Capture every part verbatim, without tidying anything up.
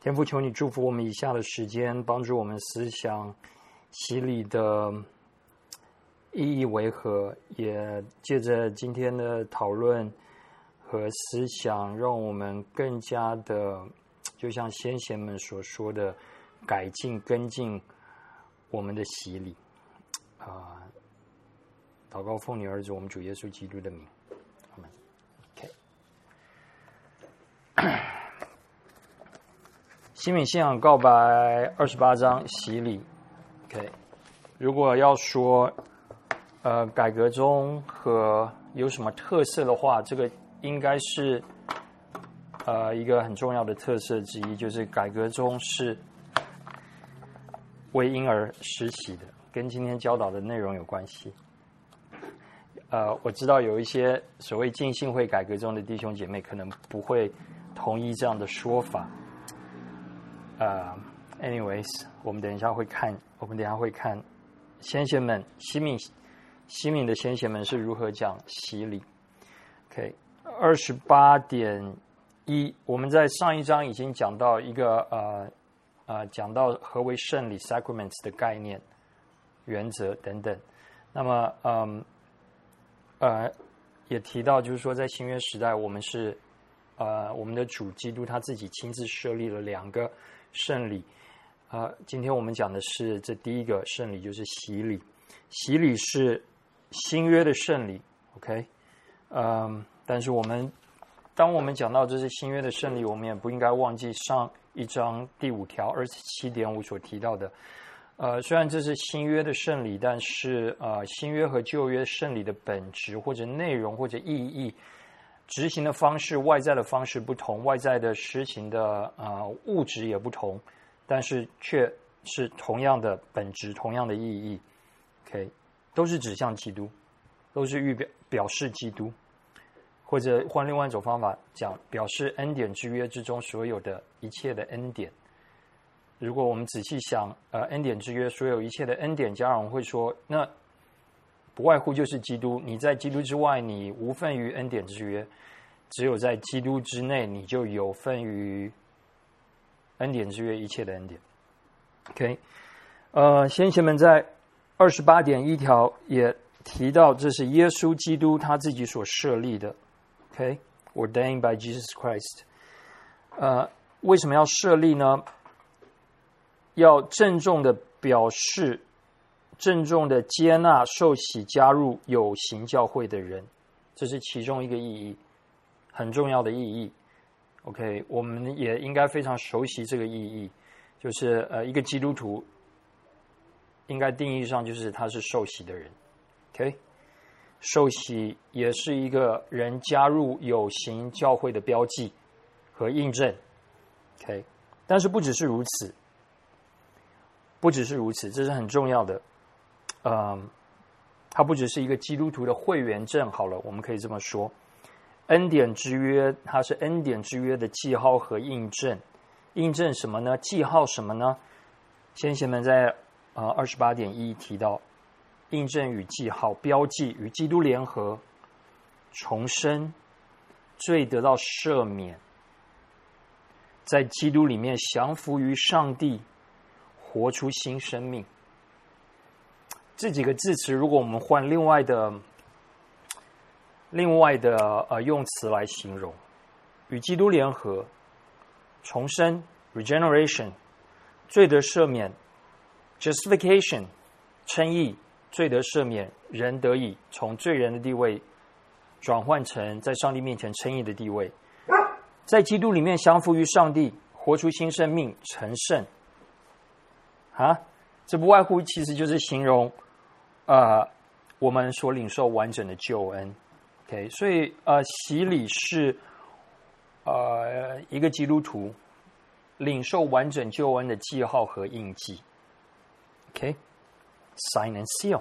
天父，求你祝福我们以下的时间，帮助我们思想洗礼的意义为何，也借着今天的讨论和思想，让我们更加的，就像先贤们所说的，改进跟进我们的洗礼。啊、呃，祷告奉你儿子我们主耶稣基督的名，阿们。OK。新民信仰告白二十八章洗礼。OK， 如果要说呃改革中和有什么特色的话，这个应该是呃一个很重要的特色之一，就是改革中是为婴儿施洗的，跟今天教导的内容有关系。呃，我知道有一些所谓浸信会改革中的弟兄姐妹可能不会同意这样的说法。呃、uh, ，anyways， 我们等一下会看，我们等一下会看先贤们西敏西敏的先贤们是如何讲洗礼。OK， 二十八点一，我们在上一章已经讲到一个呃呃讲到何为圣礼 sacraments 的概念、原则等等。那么嗯呃也提到就是说在新约时代，我们是呃我们的主基督他自己亲自设立了两个圣礼，呃，今天我们讲的是这第一个圣礼，就是洗礼。洗礼是新约的圣礼 ，OK， 嗯，但是我们当我们讲到这是新约的圣礼，我们也不应该忘记上一章第五条二十七点五所提到的，呃，虽然这是新约的圣礼，但是呃，新约和旧约圣礼的本质或者内容或者意义。执行的方式、外在的方式不同，外在的施行的呃物质也不同，但是却是同样的本质、同样的意义。OK， 都是指向基督，都是预表表示基督，或者换另外一种方法讲，表示恩典之约之中所有的一切的恩典。如果我们仔细想，呃，恩典之约所有一切的恩典，家长会说，那不外乎就是基督，你在基督之外，你无份于恩典之约；只有在基督之内，你就有份于恩典之约一切的恩典。OK， 呃，先贤们在二十八点一条也提到，这是耶稣基督他自己所设立的。OK，ordained by Jesus Christ。呃，为什么要设立呢？要郑重的表示。郑重的接纳受洗加入有形教会的人，这是其中一个意义，很重要的意义。OK， 我们也应该非常熟悉这个意义，就是呃，一个基督徒应该定义上就是他是受洗的人。OK， 受洗也是一个人加入有形教会的标记和印证。OK， 但是不只是如此，不只是如此，这是很重要的。嗯，它不只是一个基督徒的会员证，好了，我们可以这么说。恩典之约，它是恩典之约的记号和印证。印证什么呢？记号什么呢？先贤们在呃二十八点一提到，印证与记号，标记与基督联合，重生，罪得到赦免，在基督里面降服于上帝，活出新生命。这几个字词，如果我们换另外的、另外的呃用词来形容，与基督联合、重生 （regeneration）、罪得赦免 （justification）、称义、罪得赦免，人得以从罪人的地位转换成在上帝面前称义的地位，在基督里面降服于上帝，活出新生命，成圣。啊，这不外乎其实就是形容。呃，我们所领受完整的救恩 ，OK， 所以呃，洗礼是呃一个基督徒领受完整救恩的记号和印记 ，OK，sign and seal。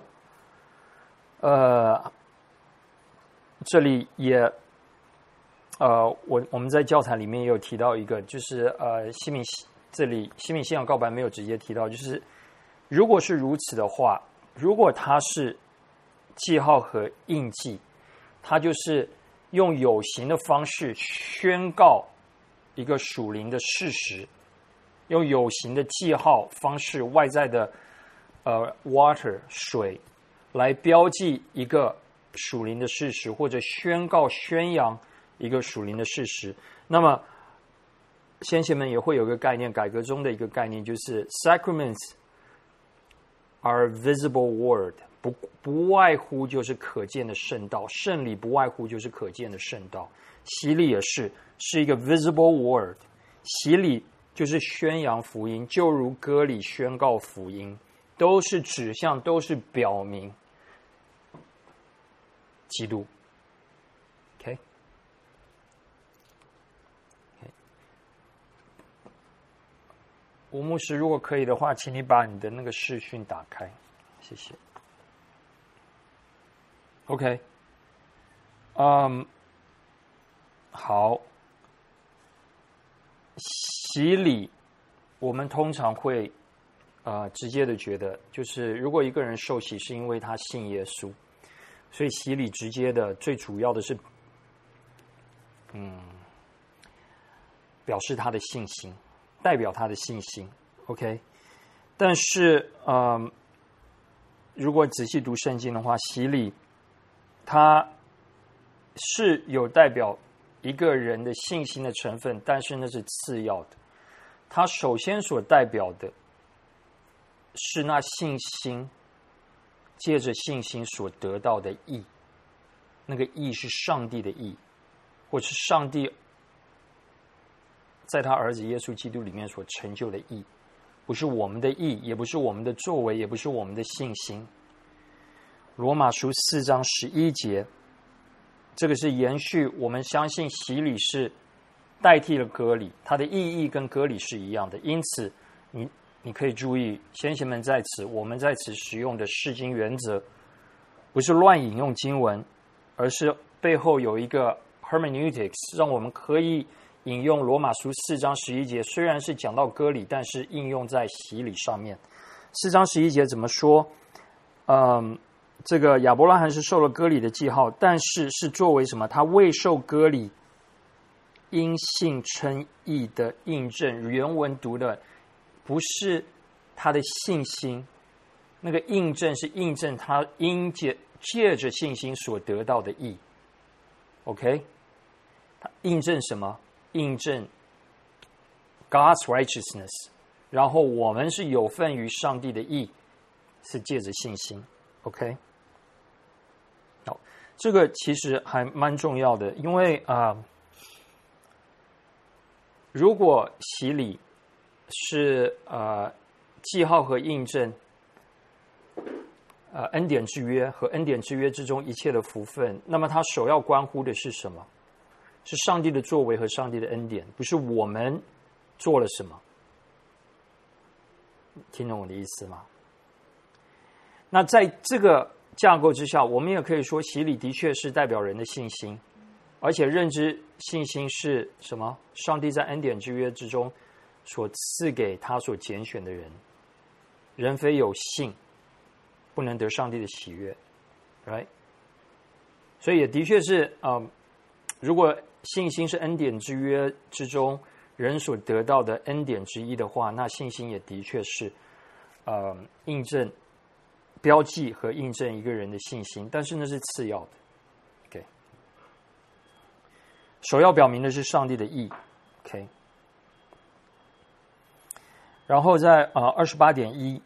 呃，这里也呃，我我们在教材里面也有提到一个，就是呃，西敏这里西敏信仰告白没有直接提到，就是如果是如此的话。如果它是记号和印记，它就是用有形的方式宣告一个属灵的事实， 用有形的记号方式，外在的呃 water 水来标记一个属灵的事实，或者宣告宣扬一个属灵的事实。那么先贤们也会有一个概念，改革中的一个概念，就是 sacraments are visible word， 不不外乎就是可见的圣道，圣礼不外乎就是可见的圣道，洗礼也是是一个 visible word， 洗礼就是宣扬福音，就如割礼宣告福音，都是指向，都是表明基督。 OK， 吴牧师，如果可以的话，请你把你的那个视讯打开，谢谢。OK， 嗯，好，洗礼，我们通常会呃直接的觉得，就是如果一个人受洗是因为他信耶稣，所以洗礼直接的最主要的是，嗯，表示他的信心。代表他的信心 ，OK， 但是，呃，如果仔细读圣经的话，洗礼它是有代表一个人的信心的成分，但是那是次要的。它首先所代表的是那信心借着信心所得到的义，那个义是上帝的义，或是上帝在他儿子耶稣基督里面所成就的义，不是我们的义，也不是我们的作为，也不是我们的信心。罗马书四章十一节，这个是延续我们相信洗礼是代替了割礼，它的意义跟割礼是一样的。因此，你你可以注意，先贤们在此，我们在此使用的释经原则，不是乱引用经文，而是背后有一个 hermeneutics， 让我们可以引用罗马书四章十一节，虽然是讲到割礼，但是应用在洗礼上面。四章十一节怎么说？嗯，这个亚伯拉罕是受了割礼的记号，但是是作为什么？他未受割礼，因信称义的印证。原文读的不是他的信心，那个印证是印证他因借借着信心所得到的义。OK， 他印证什么？印证 God's righteousness， 然后我们是有份于上帝的义，是借着信心。OK， 好，这个其实还蛮重要的，因为啊、呃，如果洗礼是呃记号和印证，呃恩典之约和恩典之约之中一切的福分，那么它首要关乎的是什么？是上帝的作为和上帝的恩典，不是我们做了什么。听懂我的意思吗？那在这个架构之下，我们也可以说，洗礼的确是代表人的信心，而且认知信心是什么？上帝在恩典之约之中所赐给他所拣选的人，人非有信，不能得上帝的喜悦 ，right？ 所以也的确是，嗯，如果信心是恩典之约之中人所得到的恩典之一的话，那信心也的确是，呃，印证、标记和印证一个人的信心，但是那是次要的。OK， 首要表明的是上帝的义。OK， 然后在呃二十八点一，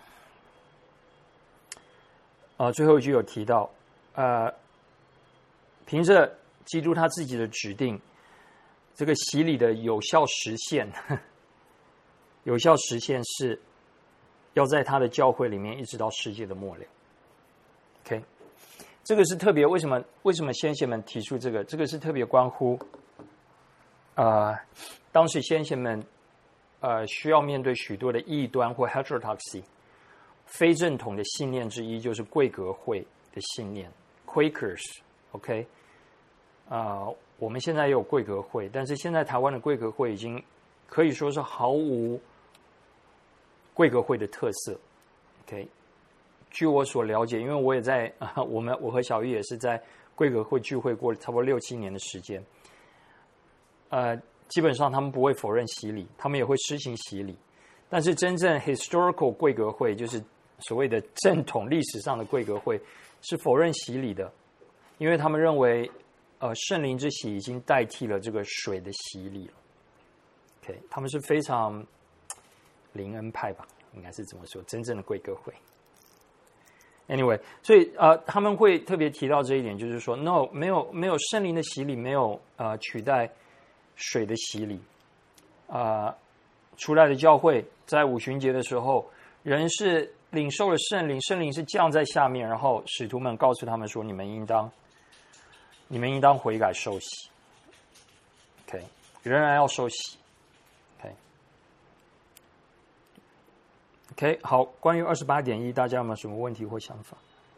呃最后一句有提到，呃，凭着基督他自己的指定，这个洗礼的有效实现，有效实现是要在他的教会里面一直到世界的末了。OK， 这个是特别为什么？为什么先贤们提出这个？这个是特别关乎，呃，当时先贤们呃需要面对许多的异端或 heterodoxy 非正统的信念之一，就是贵格会的信念 Quakers。OK。啊、呃，我们现在也有贵格会，但是现在台湾的贵格会已经可以说是毫无贵格会的特色。OK， 据我所了解，因为我也在啊，我们我和小玉也是在贵格会聚会过差不多六七年的时间。呃， 基本上他们不会否认洗礼，他们也会施行洗礼。但是真正 historical 贵格会，就是所谓的正统历史上的贵格会，是否认洗礼的，因为他们认为，呃，圣灵之洗已经代替了这个水的洗礼了。OK， 他们是非常灵恩派吧，应该是这么说，真正的贵格会。Anyway， 所以呃，他们会特别提到这一点，就是说 ，no， 没有没有圣灵的洗礼，没有呃取代水的洗礼。啊、呃，出来的教会在五旬节的时候，人是领受了圣灵，圣灵是降在下面，然后使徒们告诉他们说：“你们应当，你们应当悔改受洗。” OK， 仍然要受洗。OK， 好，关于二十八点一，大家有没有什么问题或想法？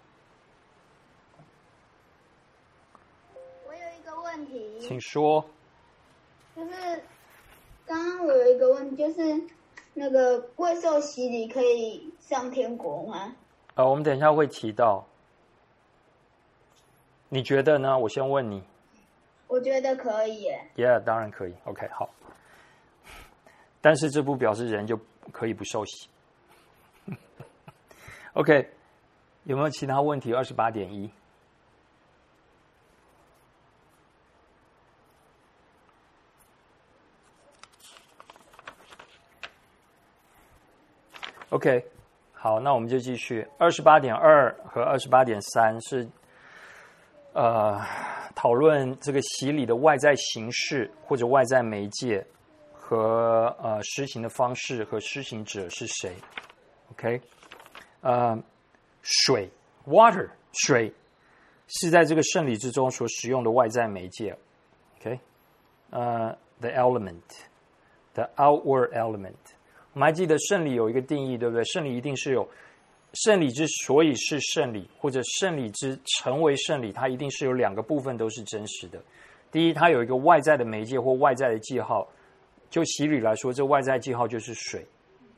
我有一个问题， 请说。 就是刚刚我有一个问题，就是那个未受洗礼可以上天国吗？ 呃，我们等一下会提到。你觉得呢？我先问你。 我觉得可以耶。 Yeah， 当然可以。OK， 好。但是这不表示人就可以不受洗。OK， 有没有其他问题？二十八点一。OK， 好，那我们就继续。二十八点二和二十八点三是呃讨论这个洗礼的外在形式或者外在媒介和呃施行的方式和施行者是谁。OK。呃，水 water 水是在这个圣礼之中所使用的外在媒介 ，OK， 呃、uh, ，the element， the outward element。我们还记得圣礼有一个定义，对不对？圣礼一定是有圣礼之所以是圣礼，或者圣礼之成为圣礼，它一定是有两个部分都是真实的。第一，它有一个外在的媒介或外在的记号。就洗礼来说，这外在记号就是水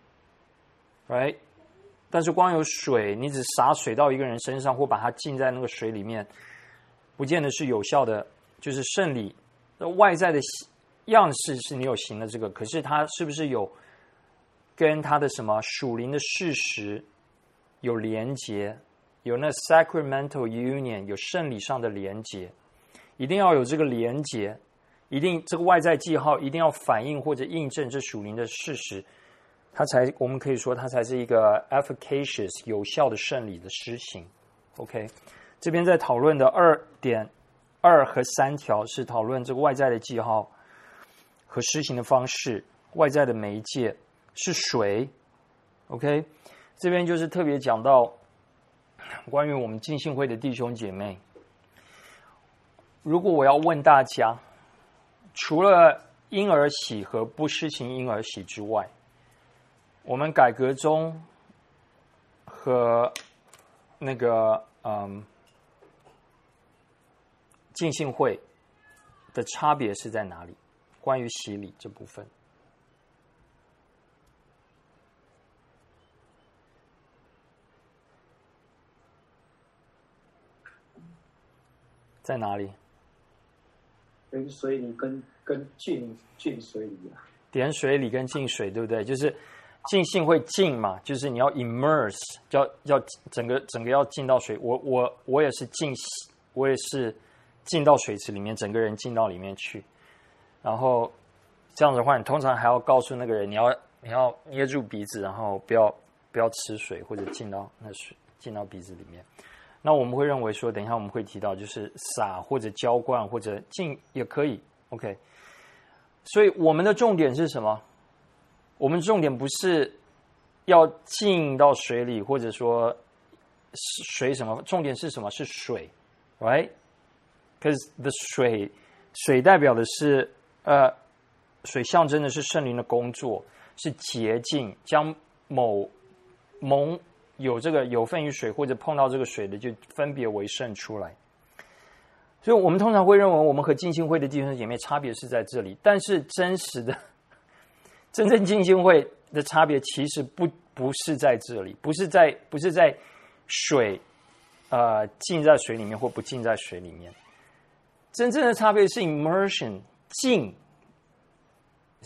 ，right？但是光有水，你只洒水到一个人身上，或把它浸在那个水里面，不见得是有效的。就是圣礼外在的样式是你有行的这个，可是它是不是有跟它的什么属灵的事实有连结，有那 sacramental union， 有圣礼上的连结，一定要有这个连结，一定这个外在记号一定要反映或者印证这属灵的事实。它才，我们可以说，它才是一个 efficacious 有效的圣礼的施行。OK， 这边在讨论的二点二和三条是讨论这个外在的记号和施行的方式，外在的媒介是水。OK， 这边就是特别讲到关于我们浸信会的弟兄姐妹，如果我要问大家，除了婴儿洗和不施行婴儿洗之外，我们改革中和那个嗯浸信会的差别是在哪里？关于洗礼这部分，在哪里？ 点水礼跟跟浸浸水礼啊， 点水礼跟浸水，对不对？就是浸信会浸嘛，就是你要 immerse， 要要整个整个要浸到水。我我我也是浸，我也是浸到水池里面，整个人浸到里面去。然后这样子的话，你通常还要告诉那个人，你要你要捏住鼻子，然后不要不要吃水或者浸到那水浸到鼻子里面。那我们会认为说，等一下我们会提到，就是洒或者浇灌或者浸也可以 ，OK。所以我们的重点是什么？我们重点不是要浸到水里，或者说水什么，重点是什么？是水 ，right？ Because the 水水代表的是呃，水象征的是圣灵的工作，是洁净，将某蒙有这个有份于水或者碰到这个水的，就分别为圣出来。所以我们通常会认为，我们和浸信会的弟兄姐妹差别是在这里，但是真实的。真正浸信会的差别其实不不是在这里，不是在不是在水，呃，浸在水里面或不浸在水里面。真正的差别是 immersion 浸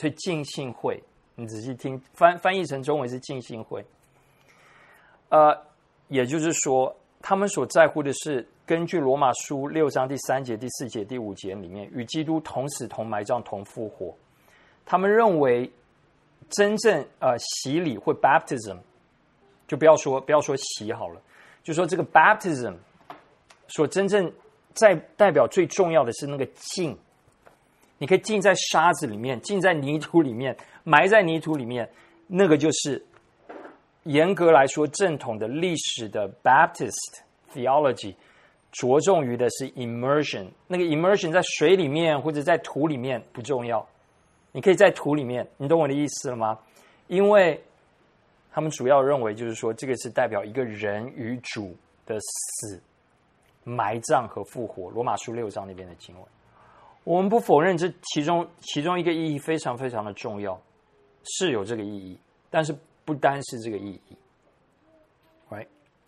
所以浸信会，你仔细听，翻翻译成中文是浸信会。呃，也就是说，他们所在乎的是根据罗马书六章第三节、第四节、第五节里面，与基督同死、同埋葬、同复活。他们认为，真正呃洗礼或 baptism， 就不要说不要说洗好了，就说这个 baptism 所真正在代表最重要的是那个浸。你可以浸在沙子里面，浸在泥土里面，埋在泥土里面，那个就是严格来说正统的历史的 Baptist theology 着重于的是 immersion。那个 immersion 在水里面或者在土里面不重要，你可以在土里面，你懂我的意思了吗？因为他们主要认为就是说，这个是代表一个人与主的死、埋葬和复活。罗马书六章那边的经文。我们不否认这其中其中一个意义非常非常的重要，是有这个意义，但是不单是这个意义 ，right？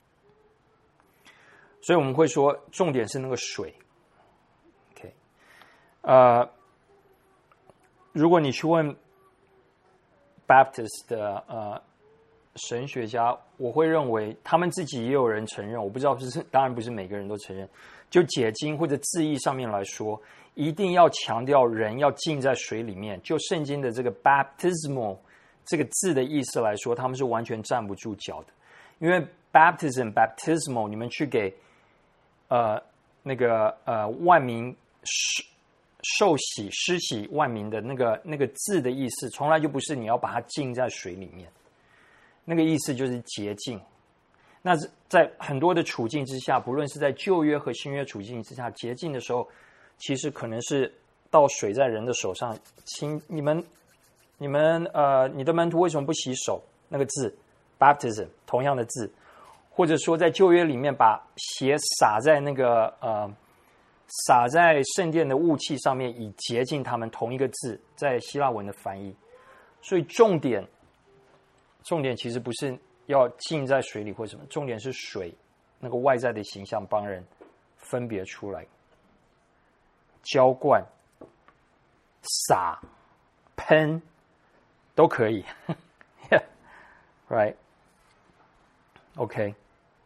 所以我们会说，重点是那个水 ，OK？ 呃，如果你去问 Baptist 的呃神学家，我会认为他们自己也有人承认，我不知道是当然不是每个人都承认，就解经或者字义上面来说。一定要强调人要浸在水里面，就圣经的这个 baptismal 这个字的意思来说，他们是完全站不住脚的。因为 baptism baptismal 你们去给呃那个呃万民受洗施洗万民的那个那个字的意思，从来就不是你要把它浸在水里面，那个意思就是洁净。那在很多的处境之下，不论是在旧约和新约处境之下，洁净的时候。其实可能是倒水在人的手上，请你们、你们呃，你的门徒为什么不洗手？那个字 baptism 同样的字，或者说在旧约里面把血洒在那个呃洒在圣殿的雾气上面，以洁净他们，同一个字在希腊文的翻译。所以重点重点其实不是要浸在水里或什么，重点是水那个外在的形象帮人分别出来。浇灌、洒、喷都可以yeah, right? OK。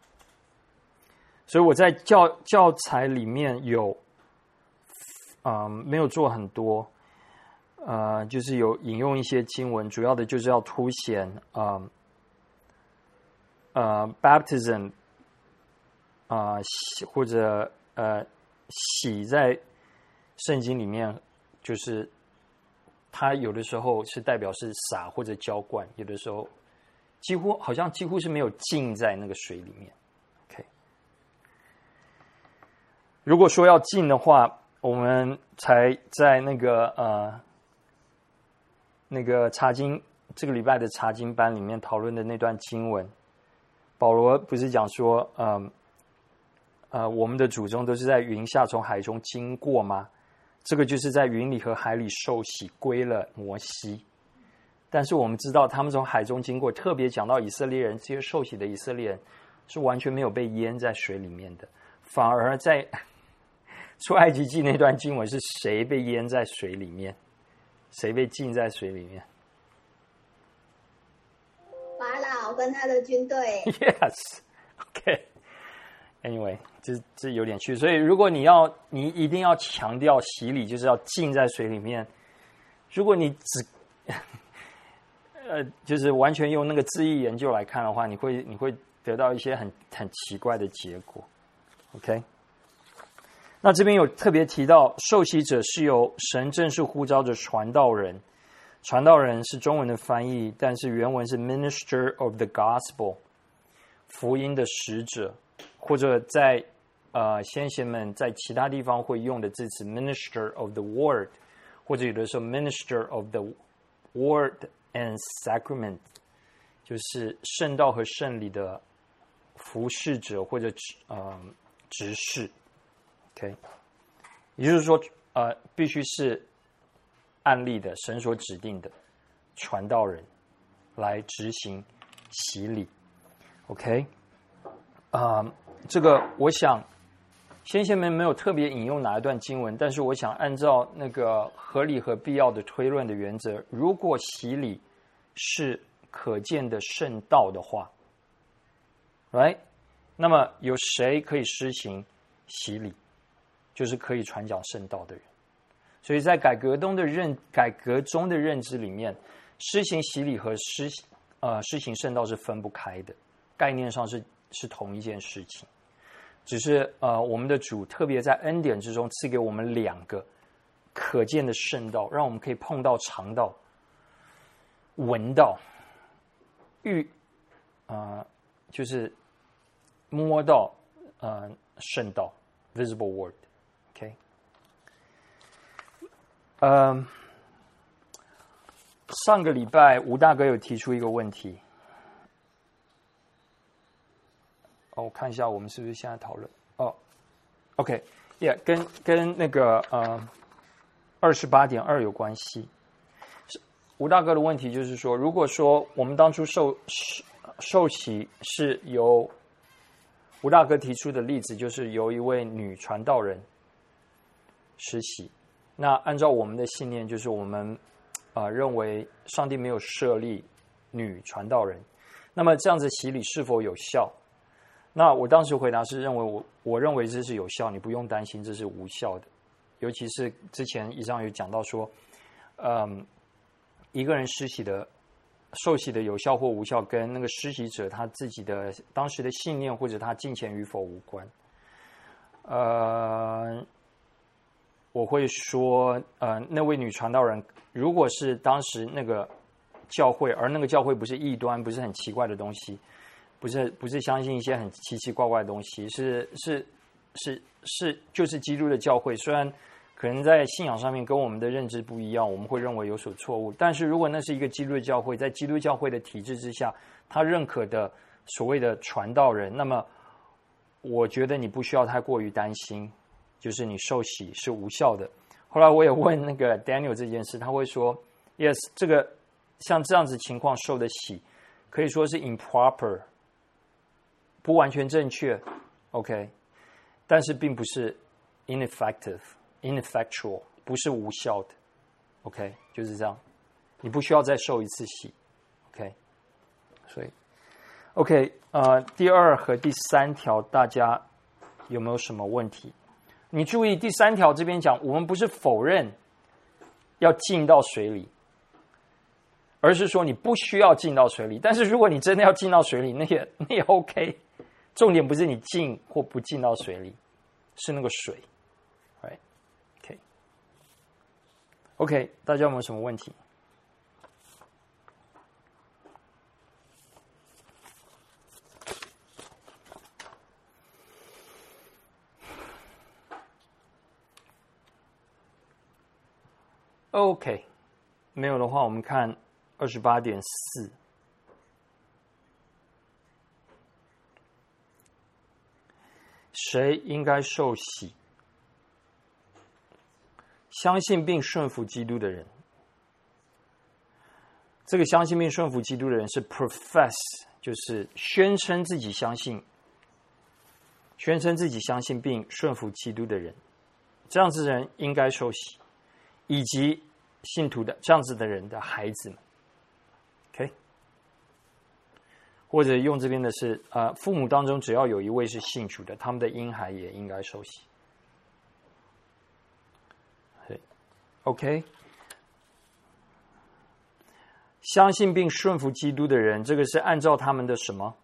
所以我在教教材里面有，嗯，没有做很多，呃，就是有引用一些经文，主要的就是要凸显，嗯，呃 ，baptism， 啊、呃，或者呃，洗在。圣经里面就是它有的时候是代表是洒或者浇灌，有的时候几乎好像几乎是没有浸在那个水里面。OK， 如果说要浸的话，我们才在那个呃那个查经这个礼拜的查经班里面讨论的那段经文，保罗不是讲说，嗯呃, 呃我们的祖宗都是在云下从海中经过吗？这个就是在云里和海里受洗归了摩西，但是我们知道他们从海中经过，特别讲到以色列人，这些受洗的以色列人是完全没有被淹在水里面的，反而在出埃及记那段经文是谁被淹在水里面，谁被浸在水里面？ 法老跟他的军队。 Yes, OK。Anyway， 这这有点趣，所以如果你要，你一定要强调洗礼，就是要浸在水里面。如果你只，呃，就是完全用那个字义研究来看的话，你会你会得到一些很很奇怪的结果。OK， 那这边有特别提到，受洗者是由神正式呼召的传道人，传道人是中文的翻译，但是原文是 minister of the gospel， 福音的使者。或者在呃先贤们在其他地方会用的字词 minister of the word， 或者有的时候 minister of the word and sacrament， 就是圣道和圣礼的服侍者或者呃执事 OK， 也就是说呃必须是按立的神所指定的传道人来执行洗礼 OK， 啊、呃这个我想先贤们没有特别引用哪一段经文，但是我想按照那个合理和必要的推论的原则，如果洗礼是可见的圣道的话 ，right？ 那么有谁可以施行洗礼？就是可以传讲圣道的人。所以在改革中的认改革中的认知里面，施行洗礼和施呃施行圣道是分不开的，概念上是是同一件事情。只是呃，我们的主特别在恩典之中赐给我们两个可见的圣道，让我们可以碰到、尝到、闻到、遇啊、呃，就是摸到呃圣道 （visible word）。OK， 呃，上个礼拜吴大哥有提出一个问题。哦，我看一下我们是不是现在讨论哦 ，OK，Yeah， 跟跟那个呃二十八点二有关系。吴大哥的问题就是说，如果说我们当初受受洗是由吴大哥提出的例子，就是由一位女传道人施洗，那按照我们的信念，就是我们啊、呃、认为上帝没有设立女传道人，那么这样子洗礼是否有效？那我当时回答是认为我我认为这是有效，你不用担心这是无效的。尤其是之前以上有讲到说，嗯，一个人施洗的受洗的有效或无效，跟那个施洗者他自己的当时的信念或者他敬虔与否无关。呃，我会说，呃，那位女传道人，如果是当时那个教会，而那个教会不是异端，不是很奇怪的东西。不是不是相信一些很奇奇怪怪的东西，是是是是就是基督的教会。虽然可能在信仰上面跟我们的认知不一样，我们会认为有所错误，但是如果那是一个基督的教会，在基督教会的体制之下，他认可的所谓的传道人，那么我觉得你不需要太过于担心，就是你受洗是无效的。后来我也问那个 Daniel 这件事，他会说 Yes， 这个像这样子情况受的洗可以说是 improper，不完全正确 ，OK， 但是并不是 ineffective、ineffectual， 不是无效的 ，OK， 就是这样，你不需要再受一次洗 ，OK， 所以 OK， 呃，第二和第三条大家有没有什么问题？你注意第三条这边讲，我们不是否认要进到水里，而是说你不需要进到水里，但是如果你真的要进到水里，那也那也 OK。重点不是你进或不进到水里，是那个水 ，right？ OK， OK， 大家有没有什么问题？OK， 没有的话，我们看二十八点四。谁应该受洗？相信并顺服基督的人。这个相信并顺服基督的人是 profess， 就是宣称自己相信，宣称自己相信并顺服基督的人。这样子的人应该受洗，以及信徒的这样子的人的孩子们。OK。或者用这边的是，呃，父母当中只要有一位是信主的，他们的婴孩也应该受洗。OK， 相信并顺服基督的人，这个是按照他们的什么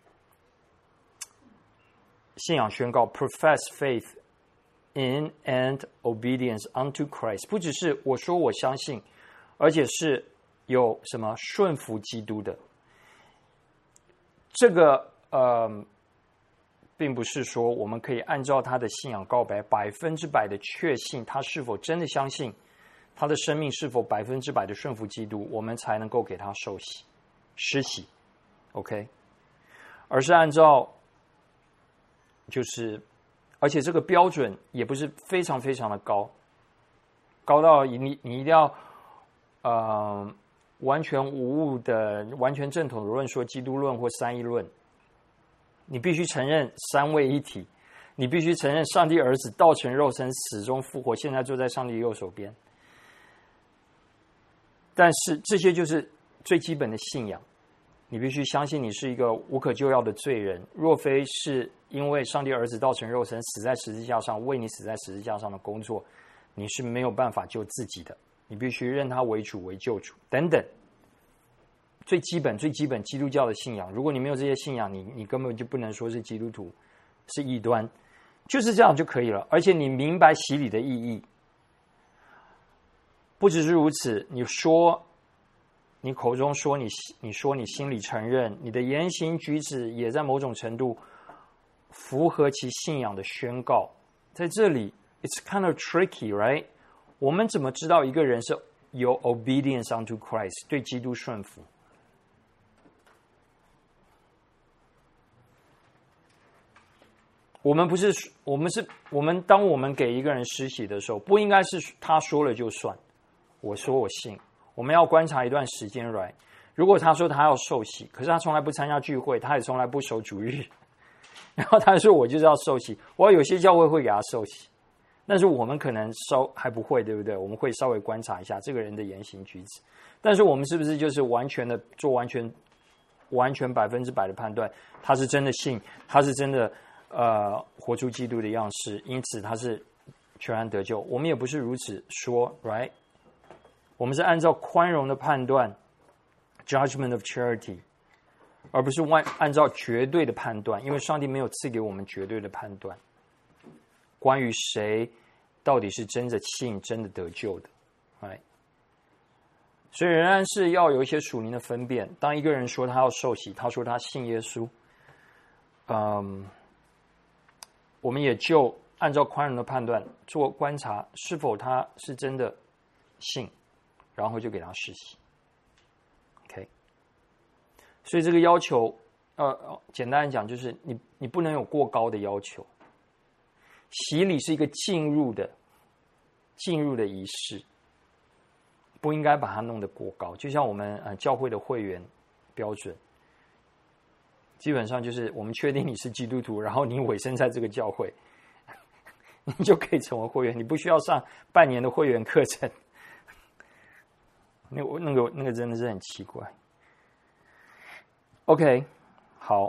信仰宣告 ？Profess faith in and obedience unto Christ， 不只是我说我相信，而且是有什么顺服基督的。这个呃，并不是说我们可以按照他的信仰告白，百分之百的确信他是否真的相信，他的生命是否百分之百的顺服基督，我们才能够给他受洗、施洗 ，OK？ 而是按照，就是，而且这个标准也不是非常非常的高，高到你你一定要，呃。完全无误的、完全正统的论说基督论或三一论，你必须承认三位一体，你你必须承认上帝儿子道成肉身，死中复活，现在坐在上帝右手边。但是这些就是最基本的信仰，你必须相信你是一个无可救药的罪人，若非是因为上帝儿子道成肉身，死在十字架上，为你死在十字架上的工作，你是没有办法救自己的，你必须认他为主为救主等等。最基本最基本基督教的信仰，如果你没有这些信仰，你你根本就不能说是基督徒，是异端，就是这样就可以了。而且你明白洗礼的意义。不只是如此，你说你口中说你你说你心里承认，你的言行举止也在某种程度符合其信仰的宣告。在这里 it's kind of tricky, right? 我们怎么知道一个人是有 obedience unto Christ, 对基督顺服？我们不是我们是我们当我们给一个人施洗的时候，不应该是他说了就算，我说我信，我们要观察一段时间 right？ 如果他说他要受洗，可是他从来不参加聚会，他也从来不守主日，然后他说我就是要受洗，我有些教会会给他受洗，但是我们可能稍还不会，对不对？我们会稍微观察一下这个人的言行举止，但是我们是不是就是完全的做完全完全百分之百的判断，他是真的信，他是真的呃活出基督的样式，因此他是全然得救？我们也不是如此说 right？我们是按照宽容的判断 judgment of charity， 而不是按照绝对的判断，因为上帝没有赐给我们绝对的判断关于谁到底是真的信真的得救的 right？ 所以仍然是要有一些属灵的分辨。当一个人说他要受洗，他说他信耶稣，嗯，我们也就按照宽容的判断做观察，是否他是真的信，然后就给他施洗 OK。 所以这个要求呃，简单讲就是你你不能有过高的要求。洗礼是一个进入的进入的仪式，不应该把它弄得过高。就像我们呃教会的会员标准，基本上就是我们确定你是基督徒，然后你委身在这个教会，你就可以成为会员，你不需要上半年的会员课程。那个那个那个真的是很奇怪。OK， 好。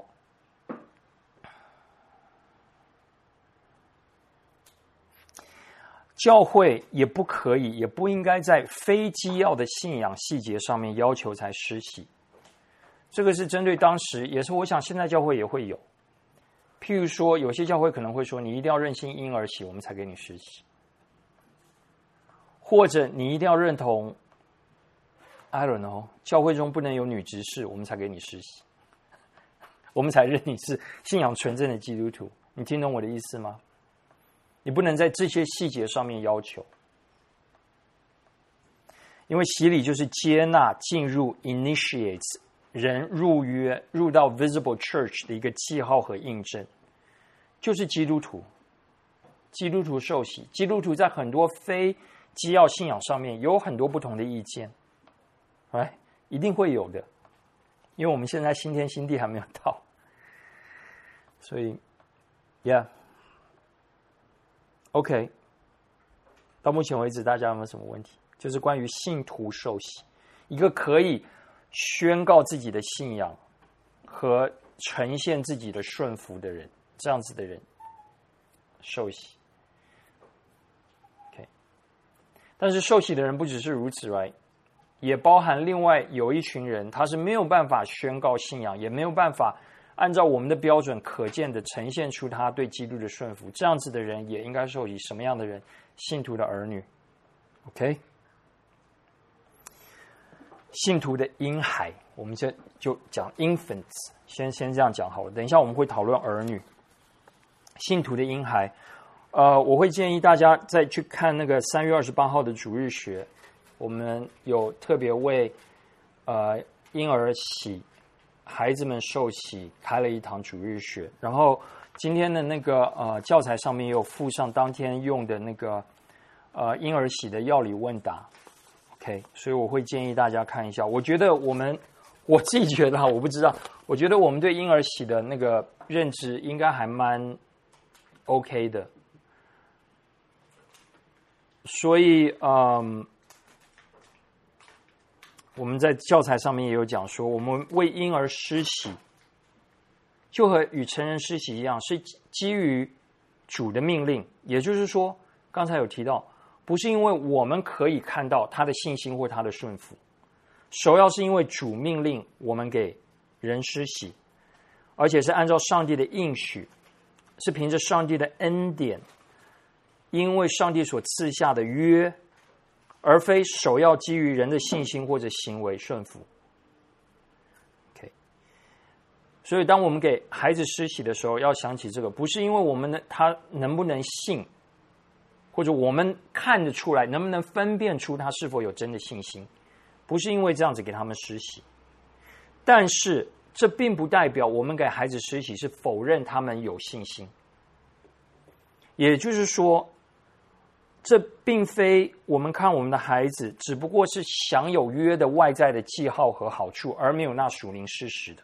教会也不可以，也不应该在非基要的信仰细节上面要求才施洗。这个是针对当时，也是我想现在教会也会有。譬如说，有些教会可能会说，你一定要认信婴儿洗，我们才给你施洗，或者你一定要认同 I don't know， 教会中不能有女执事，我们才给你施洗，我们才认你是信仰纯正的基督徒。你听懂我的意思吗？你不能在这些细节上面要求，因为洗礼就是接纳、进入 initiates 人入约、入到 visible church 的一个记号和印证，就是基督徒。基督徒受洗，基督徒在很多非基要信仰上面有很多不同的意见，哎，一定会有的，因为我们现在新天新地还没有到，所以 ，yeah。OK， 到目前为止，大家有没有什么问题？就是关于信徒受洗，一个可以宣告自己的信仰和呈现自己的顺服的人，这样子的人受洗。OK， 但是受洗的人不只是如此 ，right？ 也包含另外有一群人，他是没有办法宣告信仰，也没有办法按照我们的标准可见的呈现出他对基督的顺服，这样子的人也应该受洗。什么样的人？信徒的儿女 ，OK？ 信徒的婴孩，我们就就讲 infants， 先先这样讲好了。等一下我们会讨论儿女。信徒的婴孩，呃，我会建议大家再去看那个三月二十八号的主日学，我们有特别为呃婴儿洗。孩子们受洗开了一堂主日学，然后今天的那个呃教材上面也有附上当天用的那个呃婴儿洗的药理问答 ，OK， 所以我会建议大家看一下。我觉得我们我自己觉得我不知道，我觉得我们对婴儿洗的那个认知应该还蛮 OK 的。所以，嗯，我们在教材上面也有讲说，我们为婴儿施洗，就和与成人施洗一样，是基于主的命令。也就是说，刚才有提到，不是因为我们可以看到他的信心或他的顺服，首要是因为主命令我们给人施洗，而且是按照上帝的应许，是凭着上帝的恩典，因为上帝所赐下的约，而非首要基于人的信心或者行为顺服。OK， 所以当我们给孩子施洗的时候，要想起这个，不是因为我们能他能不能信，或者我们看得出来能不能分辨出他是否有真的信心，不是因为这样子给他们施洗，但是这并不代表我们给孩子施洗是否认他们有信心。也就是说，这并非我们看我们的孩子只不过是享有约的外在的记号和好处，而没有那属灵事实的。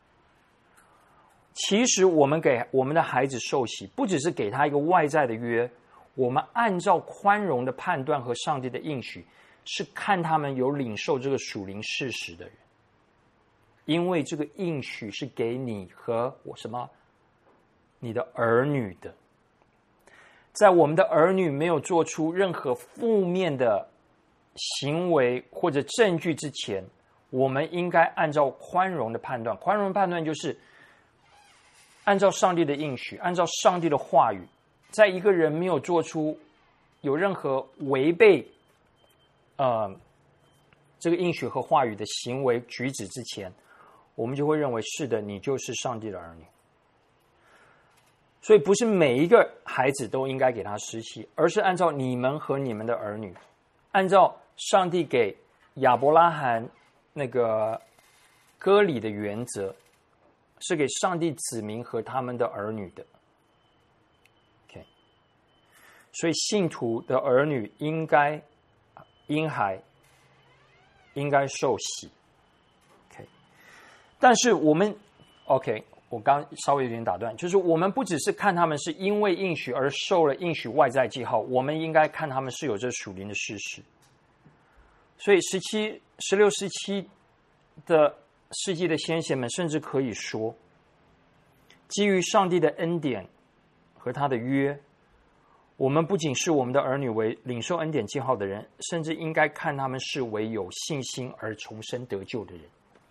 其实我们给我们的孩子受洗，不只是给他一个外在的约，我们按照宽容的判断和上帝的应许，是看他们有领受这个属灵事实的人。因为这个应许是给你和我什么？你的儿女的。在我们的儿女没有做出任何负面的行为或者证据之前，我们应该按照宽容的判断。宽容的判断就是按照上帝的应许，按照上帝的话语，在一个人没有做出有任何违背呃这个应许和话语的行为举止之前，我们就会认为是的，你就是上帝的儿女。所以不是每一个孩子都应该给他施洗，而是按照你们和你们的儿女，按照上帝给亚伯拉罕那个割礼的原则，是给上帝子民和他们的儿女的。OK， 所以信徒的儿女应该婴孩应该受洗。OK， 但是我们 OK。我刚稍微有点打断，就是我们不只是看他们是因为应许而受了应许外在记号，我们应该看他们是有这属灵的事实。所以十七、十六、十七的世纪的先贤们，甚至可以说，基于上帝的恩典和他的约，我们不仅视我们的儿女为领受恩典记号的人，甚至应该看他们是为有信心而重生得救的人。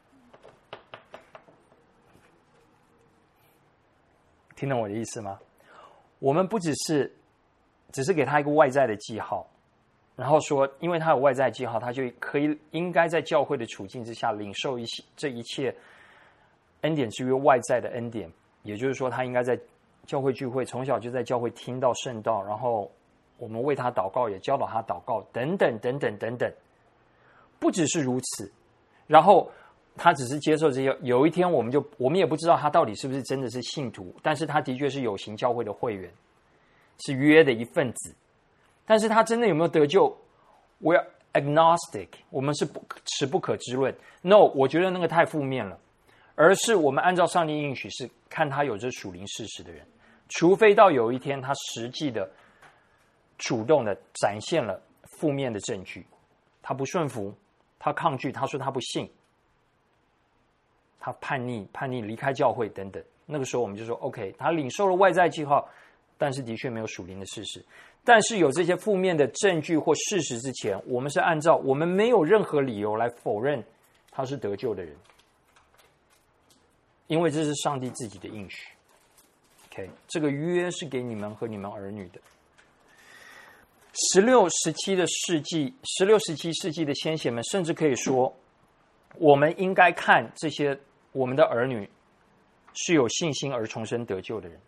听懂我的意思吗？我们不只是只是给他一个外在的记号，然后说因为他有外在记号，他就可以应该在教会的处境之下领受一些这一切恩典之约外在的恩典。也就是说，他应该在教会聚会，从小就在教会听到圣道，然后我们为他祷告，也教导他祷告，等等等等等等。不只是如此，然后他只是接受这些，有一天我们就我们也不知道他到底是不是真的是信徒，但是他的确是有形教会的会员，是约的一份子。但是他真的有没有得救 ？We're agnostic， 我们是不持不可知论。No， 我觉得那个太负面了，而是我们按照上帝应许，是看他有这属灵事实的人，除非到有一天他实际的、主动的展现了负面的证据，他不顺服，他抗拒，他说他不信。他叛逆、叛逆离开教会等等，那个时候我们就说 OK， 他领受了外在记号，但是的确没有属灵的事实。但是有这些负面的证据或事实之前，我们是按照我们没有任何理由来否认他是得救的人，因为这是上帝自己的应许。OK， 这个约是给你们和你们儿女的。十六、十七的世纪，十六、十七世纪的先贤们，甚至可以说，我们应该看这些。我们的儿女是有信心而重生得救的人，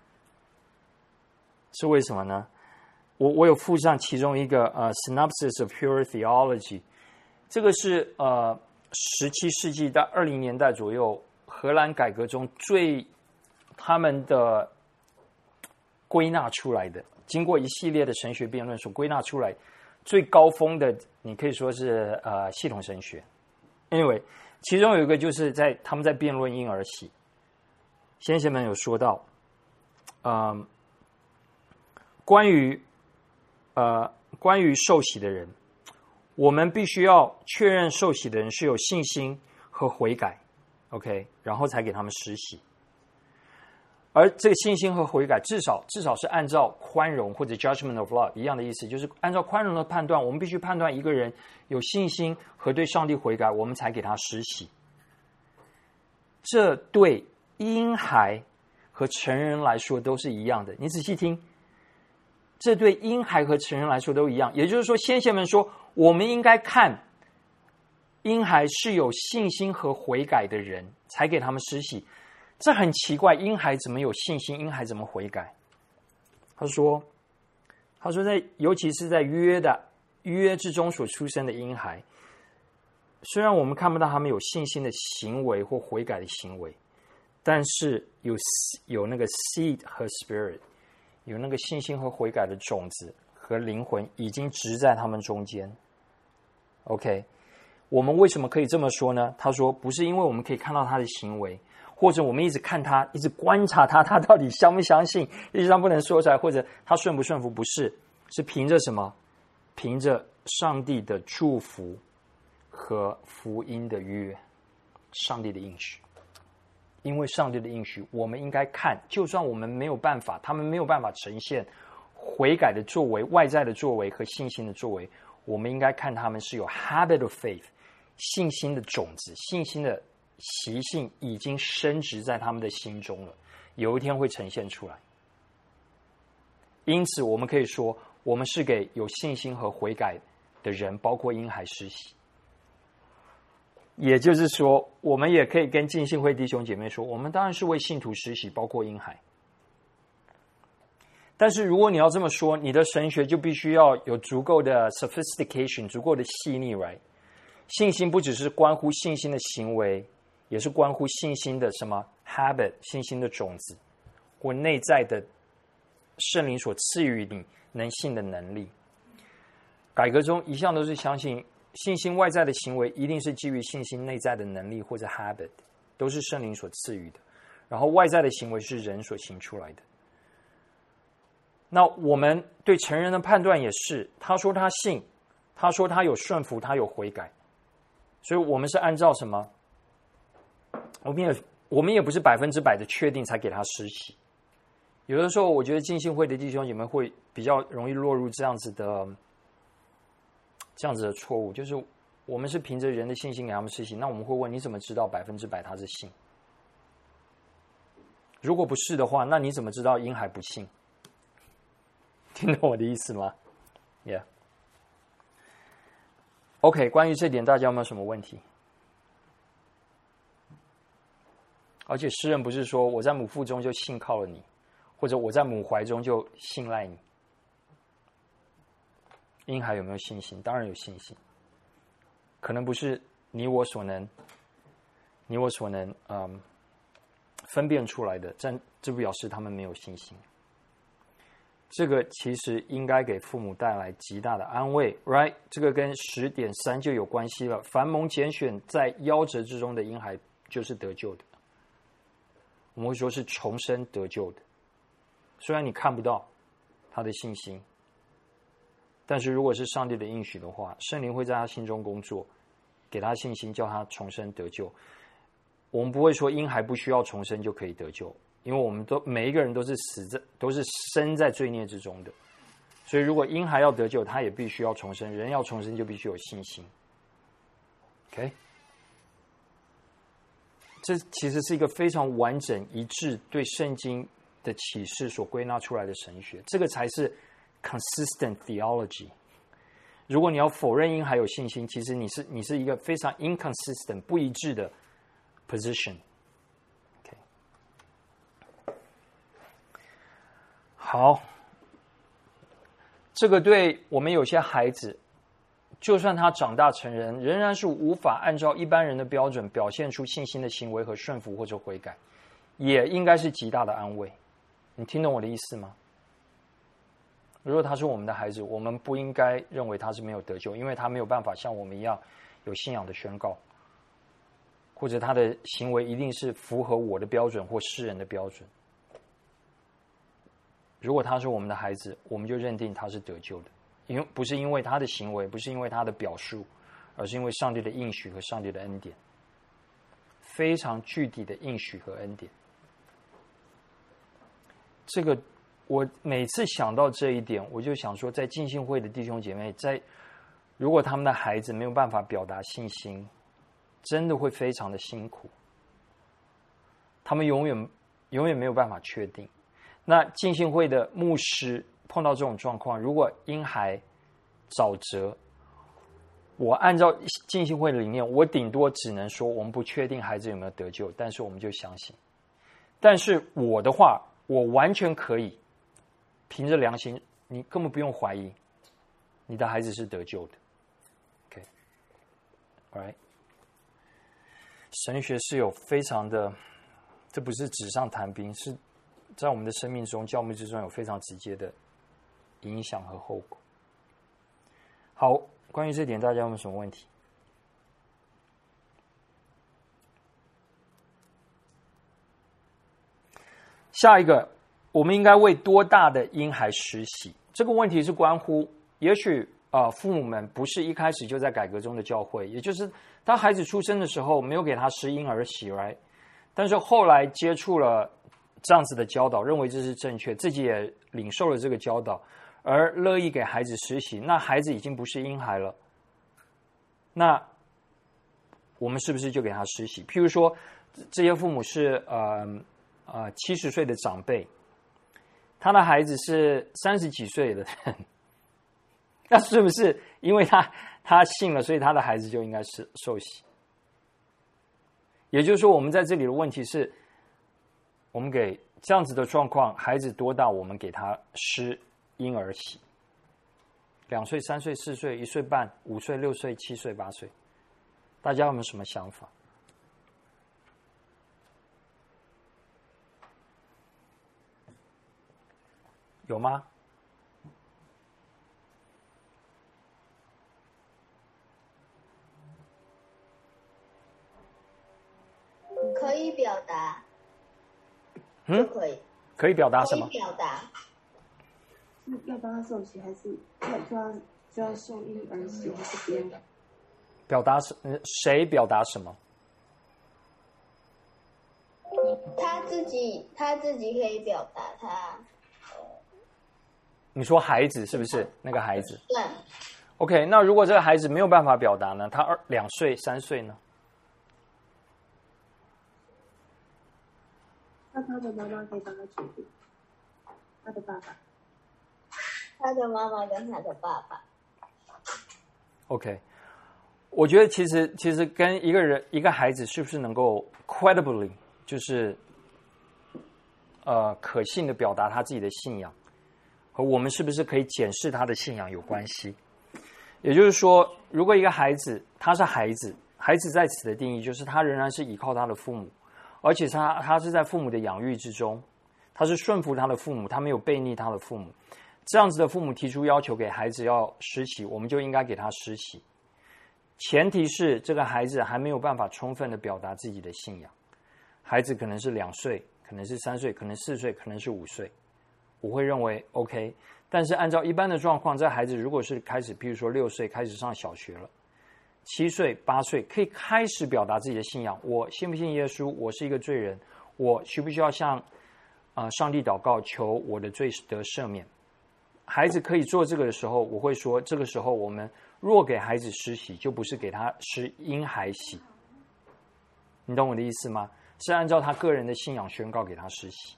是为什么呢？我我有附上其中一个呃 synopsis of pure theology， 这个是呃十七世纪到二零年代左右荷兰改革中最他们的归纳出来的，经过一系列的神学辩论所归纳出来最高峰的，你可以说是呃系统神学。Anyway。其中有一个就是在他们在辩论婴儿洗，先贤们有说到，嗯， 关于呃关于受洗的人，我们必须要确认受洗的人是有信心和悔改 ，OK， 然后才给他们施洗。而这个信心和悔改，至少至少是按照宽容或者 judgment of love 一样的意思，就是按照宽容的判断，我们必须判断一个人有信心和对上帝悔改，我们才给他施洗。这对婴孩和成人来说都是一样的。你仔细听，这对婴孩和成人来说都一样。也就是说，先贤们说，我们应该看婴孩是有信心和悔改的人，才给他们施洗。这很奇怪，婴孩怎么有信心？婴孩怎么悔改？他说，他说在，尤其是在约的约之中所出生的婴孩，虽然我们看不到他们有信心的行为或悔改的行为，但是有有那个 seed 和 spirit， 有那个信心和悔改的种子和灵魂已经植在他们中间。OK， 我们为什么可以这么说呢？他说，不是因为我们可以看到他的行为，或者我们一直看他，一直观察他，他到底相不相信，一直上不能说出来，或者他顺不顺服，不是，是凭着什么？凭着上帝的祝福和福音的约，上帝的应许。因为上帝的应许，我们应该看，就算我们没有办法，他们没有办法呈现悔改的作为、外在的作为和信心的作为，我们应该看他们是有 habit of faith， 信心的种子，信心的习性已经深植在他们的心中了，有一天会呈现出来。因此我们可以说，我们是给有信心和悔改的人，包括婴孩施洗。也就是说，我们也可以跟浸信会弟兄姐妹说，我们当然是为信徒施洗，包括婴孩。但是如果你要这么说，你的神学就必须要有足够的 sophistication， 足够的细腻 right？ 信心不只是关乎信心的行为，也是关乎信心的什么 habit， 信心的种子，或内在的圣灵所赐予你能信的能力。改革中一向都是相信信心外在的行为一定是基于信心内在的能力或者 habit， 都是圣灵所赐予的，然后外在的行为是人所行出来的。那我们对成人的判断也是，他说他信，他说他有顺服，他有悔改，所以我们是按照什么？我们也我们也不是百分之百的确定才给他施洗。有的时候，我觉得浸信会的弟兄姐妹会比较容易落入这样子的这样子的错误，就是我们是凭着人的信心给他们施洗，那我们会问，你怎么知道百分之百他是信？如果不是的话，那你怎么知道婴孩不信？听懂我的意思吗 ？Yeah。OK， 关于这点，大家有没有什么问题？而且诗人不是说我在母腹中就信靠了你，或者我在母怀中就信赖你。婴孩有没有信心？当然有信心，可能不是你我所能，你我所能嗯分辨出来的，但这表示他们没有信心。这个其实应该给父母带来极大的安慰 ，right？ 这个跟十点三就有关系了。凡蒙拣选在夭折之中的婴孩，就是得救的。我们会说是重生得救的。虽然你看不到他的信心，但是如果是上帝的应许的话，圣灵会在他心中工作，给他信心，叫他重生得救。我们不会说婴孩不需要重生就可以得救。因为我们都每一个人都是死在都是生在罪孽之中的，所以如果婴孩要得救，他也必须要重生。人要重生就必须有信心。OK， 这其实是一个非常完整一致对圣经的启示所归纳出来的神学，这个才是 consistent theology。如果你要否认婴孩有信心，其实你是你是一个非常 inconsistent 不一致的 position。好，这个对我们有些孩子，就算他长大成人，仍然是无法按照一般人的标准表现出信心的行为和顺服或者悔改，也应该是极大的安慰。你听懂我的意思吗？如果他是我们的孩子，我们不应该认为他是没有得救，因为他没有办法像我们一样有信仰的宣告，或者他的行为一定是符合我的标准或世人的标准。 如果他是我们的孩子，我们就认定他是得救的，因为不是因为他的行为，不是因为他的表述，而是因为上帝的应许和上帝的恩典，非常具体的应许和恩典。这个我每次想到这一点，我就想说，在浸信会的弟兄姐妹，在如果他们的孩子没有办法表达信心，真的会非常的辛苦，他们永远永远没有办法确定。那浸信会的牧师碰到这种状况，如果婴孩早折，我按照浸信会的理念，我顶多只能说我们不确定孩子有没有得救，但是我们就相信。但是我的话，我完全可以凭着良心，你根本不用怀疑，你的孩子是得救的。OK，all right。神学是有非常的，这不是纸上谈兵，是在我们的生命中、教牧之中有非常直接的影响和后果。好，关于这点，大家有没有什么问题？下一个，我们应该为多大的婴孩施洗？这个问题是关乎，也许啊、呃，父母们不是一开始就在改革中的教会，也就是当孩子出生的时候，没有给他施婴儿洗， right？ 但是后来接触了这样子的教导，认为这是正确，自己也领受了这个教导，而乐意给孩子施洗，那孩子已经不是婴孩了，那我们是不是就给他施洗？譬如说，这些父母是呃呃七十岁的长辈，他的孩子是三十几岁的人，那是不是因为他他信了，所以他的孩子就应该是受洗？也就是说，我们在这里的问题是，我们给这样子的状况，孩子多大，我们给他施婴儿洗？两岁、三岁、四岁、一岁半、五岁、六岁、七岁、八岁，大家有没有什么想法？有吗？ 可以表达， 嗯就可以， 可以表达什么？ 可以表达， 是要帮他受洗，还是要就要就要受婴儿洗，还是别人？ 表达什？谁表达什么？ 他自己他自己可以表达他， 你说孩子是不是那个孩子对， ？OK， 那如果这个孩子没有办法表达呢？他二两岁、三岁呢？ 那他的妈妈可以帮他决定，他的爸爸。 他的妈妈跟他的爸爸。 OK， 我觉得其实其实跟一个人一个孩子是不是能够 credibly， 就是呃可信的表达他自己的信仰，和我们是不是可以检视他的信仰有关系。也就是说，如果一个孩子他是孩子，孩子在此的定义就是他仍然是依靠他的父母，而且他他是在父母的养育之中，他是顺服他的父母，他没有背逆他的父母。这样子的父母提出要求给孩子要施洗，我们就应该给他施洗。前提是这个孩子还没有办法充分的表达自己的信仰。孩子可能是两岁，可能是三岁，可能四岁，可能是五岁，我会认为 OK。但是按照一般的状况，这孩子如果是开始，譬如说六岁开始上小学了，七岁、八岁可以开始表达自己的信仰。我信不信耶稣？我是一个罪人，我需不需要向啊、呃、上帝祷告，求我的罪得赦免？孩子可以做这个的时候，我会说，这个时候我们若给孩子施洗，就不是给他施婴孩洗。你懂我的意思吗？是按照他个人的信仰宣告给他施洗。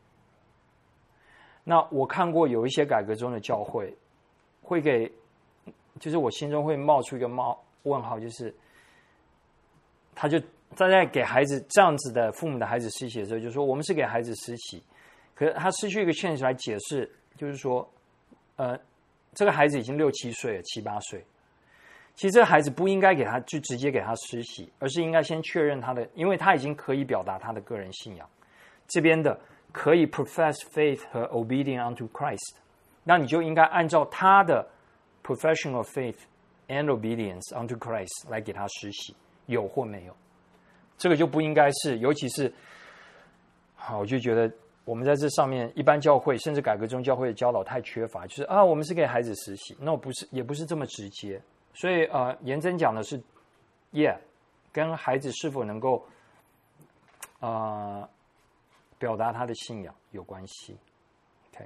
那我看过有一些改革中的教会，会给，就是我心中会冒出一个冒问号，就是他就他在给孩子这样子的父母的孩子施洗的时候，就说我们是给孩子施洗，可是他失去一个现实来解释，就是说，呃，这个孩子已经六七岁了，七八岁，其实这个孩子不应该给他就直接给他施洗，而是应该先确认他的，因为他已经可以表达他的个人信仰，这边的可以 profess faith 和 obedient unto Christ， 那你就应该按照他的 profession of faith and obedience unto Christ 来给他施洗，有或没有，这个就不应该是，尤其是，好，我就觉得我们在这上面一般教会甚至改革宗教会的教导太缺乏，就是啊，我们是给孩子实习，那不是也不是这么直接。所以呃，颜真讲的是 ，yeah， 跟孩子是否能够呃表达他的信仰有关系。OK，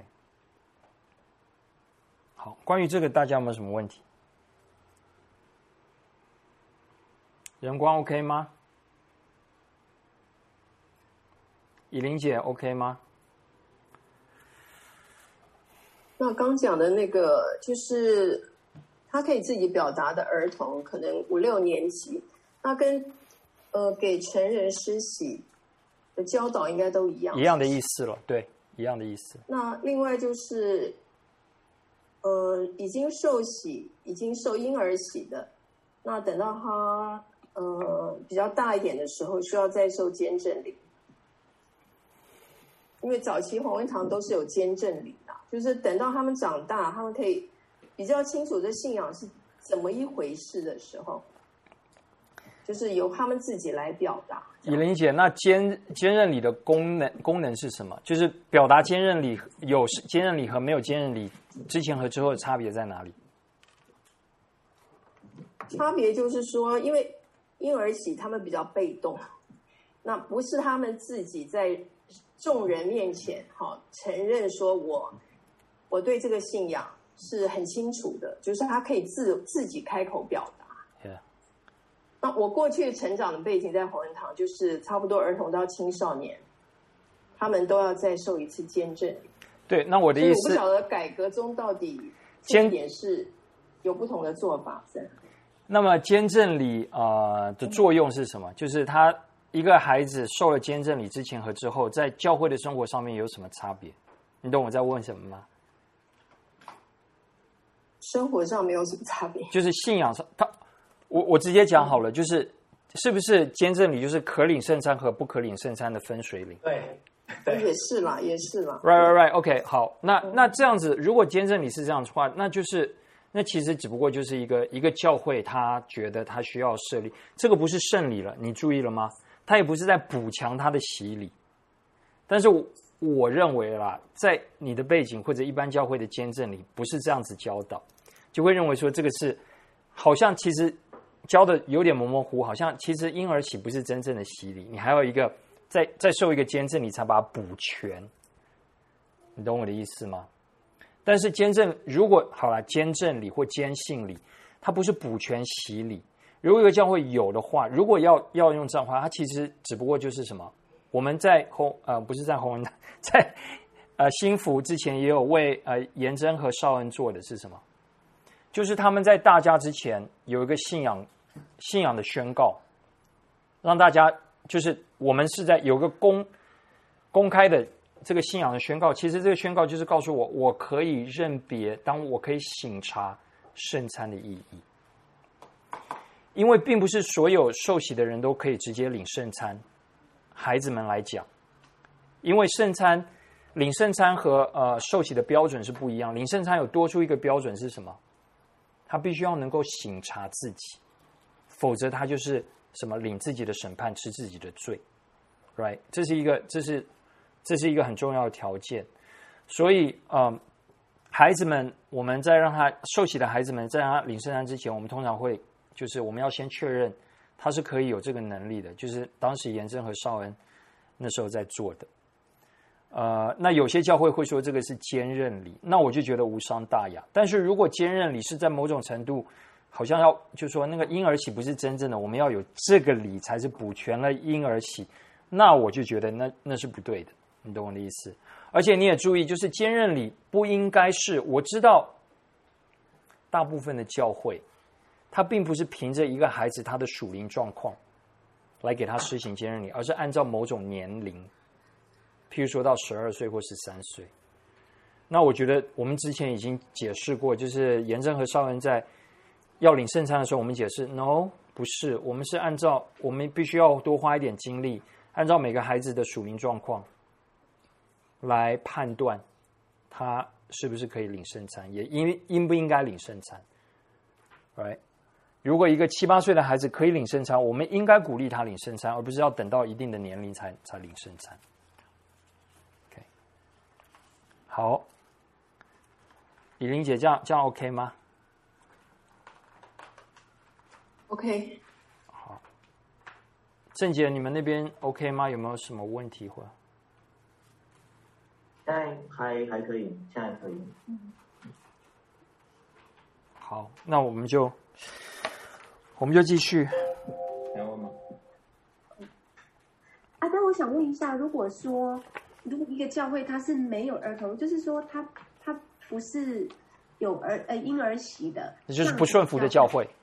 好，关于这个大家有没有什么问题？人光 OK 吗？以琳姐 OK 吗？ 那刚讲的那个，就是他可以自己表达的儿童，可能五六年级，那跟呃给成人施洗的教导应该都一样， 一样的意思了，对，一样的意思。 那另外就是，呃，已经受洗、已经受婴儿洗的，那等到他呃比较大一点的时候，需要再受监证礼。因为早期弘恩堂都是有监证礼的，就是等到他们长大，他们可以比较清楚这信仰是怎么一回事的时候，就是由他们自己来表达。 以琳姐，那监监认礼的功能功能是什么？就是表达监认礼有监认礼和没有监认礼之前和之后的差别在哪里？ 差别就是说，因为婴儿洗他们比较被动，那不是他们自己在众人面前好承认说我我对这个信仰是很清楚的，就是他可以自自己开口表达。 Yeah. 那我过去成长的背景在弘恩堂，就是差不多儿童到青少年，他们都要再受一次监证。 对，那我的意思， 我不晓得改革中到底这一点是有不同的做法在。 那么监证礼呃的作用是什么？就是他一个孩子受了监证礼之前和之后，在教会的生活上面有什么差别？你懂我在问什么吗？ 生活上没有什么差别， 就是信仰上，他我我直接讲好了，就是是不是监证礼就是可领圣餐和不可领圣餐的分水岭？ 对， 也是啦，也是啦。 Right, right, right. OK， 好，那那这样子，如果监证礼是这样的话，那就是那其实只不过就是一个一个教会，他觉得他需要设立这个不是圣礼了，你注意了吗？他也不是在补强他的洗礼，但是我我认为啦，在你的背景或者一般教会的监证里，不是这样子教导，就会认为说这个是好像其实教的有点模模糊，好像其实婴儿洗不是真正的洗礼，你还有一个再再受一个监证，你才把它补全，你懂我的意思吗？但是监证如果好了，监证礼或监信礼，它不是补全洗礼。如果一个教会有的话，如果要要用这样的话，它其实只不过就是什么？我们在红呃不是在红恩，在呃新福之前也有为呃颜真和绍恩做的是什么？就是他们在大家之前有一个信仰信仰的宣告，让大家就是我们是在有个公公开的这个信仰的宣告。其实这个宣告就是告诉我，我可以认别，当我可以省察圣餐的意义。因为并不是所有受洗的人都可以直接领圣餐，孩子们来讲，因为圣餐领圣餐和呃受洗的标准是不一样。领圣餐有多出一个标准是什么？他必须要能够省察自己，否则他就是什么领自己的审判，吃自己的罪 ，right？ 这是一个，这是这是一个很重要的条件。所以，嗯，孩子们，我们在让他受洗的孩子们在让他领圣餐之前，我们通常会。就是我们要先确认他是可以有这个能力的，就是当时颜真和绍恩那时候在做的。呃，那有些教会会说这个是坚认礼，那我就觉得无伤大雅。但是如果坚认礼是在某种程度，好像要就说那个婴儿洗不是真正的，我们要有这个礼才是补全了婴儿洗，那我就觉得那那是不对的，你懂我的意思？而且你也注意，就是坚认礼不应该是，我知道大部分的教会。他并不是凭着一个孩子他的属灵状况来给他施行坚认礼，而是按照某种年龄，譬如说到十二岁或十三岁。那我觉得我们之前已经解释过，就是颜真和绍恩在要领圣餐的时候，我们解释 no 不是，我们是按照我们必须要多花一点精力，按照每个孩子的属灵状况来判断他是不是可以领圣餐，也应应不应该领圣餐 ，right？如果一个七八岁的孩子可以领圣餐，我们应该鼓励他领圣餐，而不是要等到一定的年龄才才领圣餐。Okay. 好，以琳姐这样这样 OK 吗 OK， 好，郑姐你们那边 OK 吗？有没有什么问题或？ 现在还还可以，现在可以。 好，那我们就我们就继续。 还要问吗？ 啊，但我想问一下，如果说如果一个教会它是没有儿童，就是说它它不是有儿呃婴儿席的， 这就是不顺服的教会。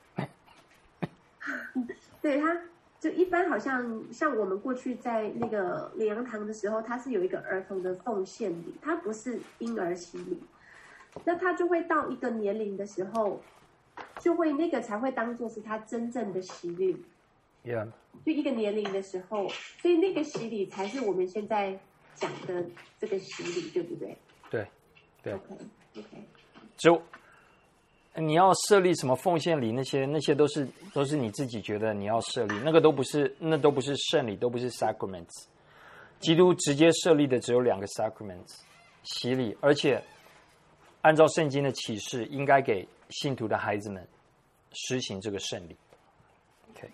对，它就一般好像像我们过去在那个领羊堂的时候，它是有一个儿童的奉献礼，它不是婴儿洗礼。那他就会到一个年龄的时候，就会那个才会当做是他真正的洗礼。 Yeah. 就一个年龄的时候，所以那个洗礼才是我们现在讲的这个洗礼，对不对？ 对，对。 OK OK。 就你要设立什么奉献礼，那些那些都是都是你自己觉得你要设立，那个都不是，那都不是圣礼，都不是 sacraments。基督直接设立的只有两个 sacraments， 洗礼，而且按照圣经的启示，应该给信徒的孩子们施行这个圣礼。OK，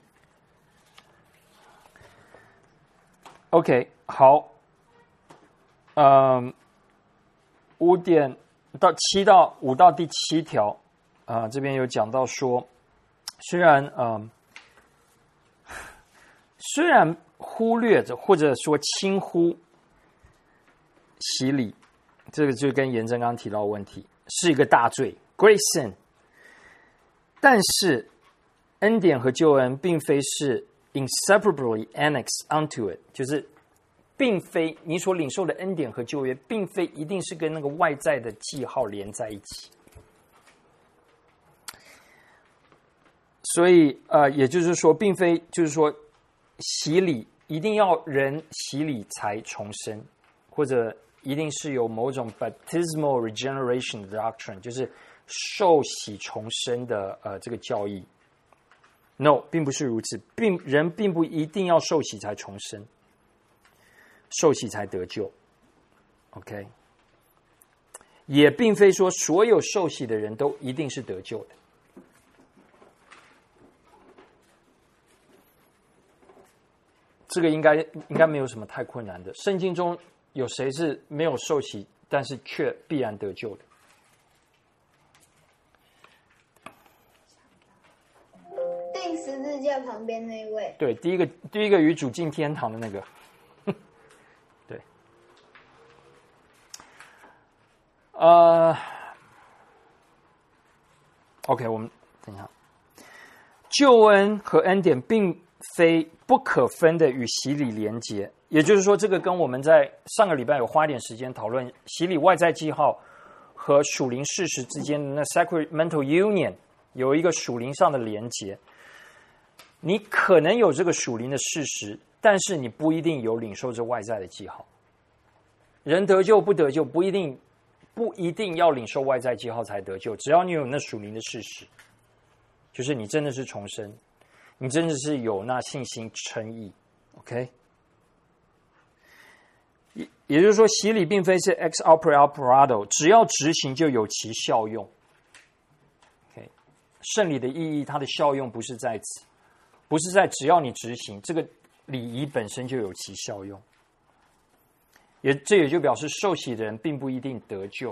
OK， 好，嗯，五点到七到五到第七条，啊、呃，这边有讲到说，虽然嗯、呃，虽然忽略着或者说轻忽洗礼。这个就跟严正刚提到的问题是一个大罪 ，great sin。但是恩典和救恩并非是 inseparably annexed onto it， 就是并非你所领受的恩典和救恩，并非一定是跟那个外在的记号连在一起。所以呃，也就是说，并非就是说洗礼一定要人洗礼才重生，或者一定是有某种 baptismal regeneration doctrine， 就是受洗重生的呃这个教义。No， 并不是如此，并人并不一定要受洗才重生，受洗才得救。OK， 也并非说所有受洗的人都一定是得救的。这个应该应该没有什么太困难的。圣经中有谁是没有受洗，但是却必然得救的？ 钉十字架旁边那一位。 对，第一个第一个与主进天堂的那个。对。呃 ，OK， 我们等一下。救恩和恩典并非不可分的与洗礼连结，也就是说，这个跟我们在上个礼拜有花点时间讨论洗礼外在记号和属灵事实之间的那 sacramental union 有一个属灵上的连结。你可能有这个属灵的事实，但是你不一定有领受这外在的记号。人得救不得救，不一定不一定要领受外在记号才得救，只要你有那属灵的事实，就是你真的是重生。你真的是有那信心称义 ，OK？ 也也就是说，洗礼并非是 ex opere operato， 只要执行就有其效用。OK， 圣礼的意义，它的效用不是在此，不是在只要你执行，这个礼仪本身就有其效用。也这也就表示受洗的人并不一定得救，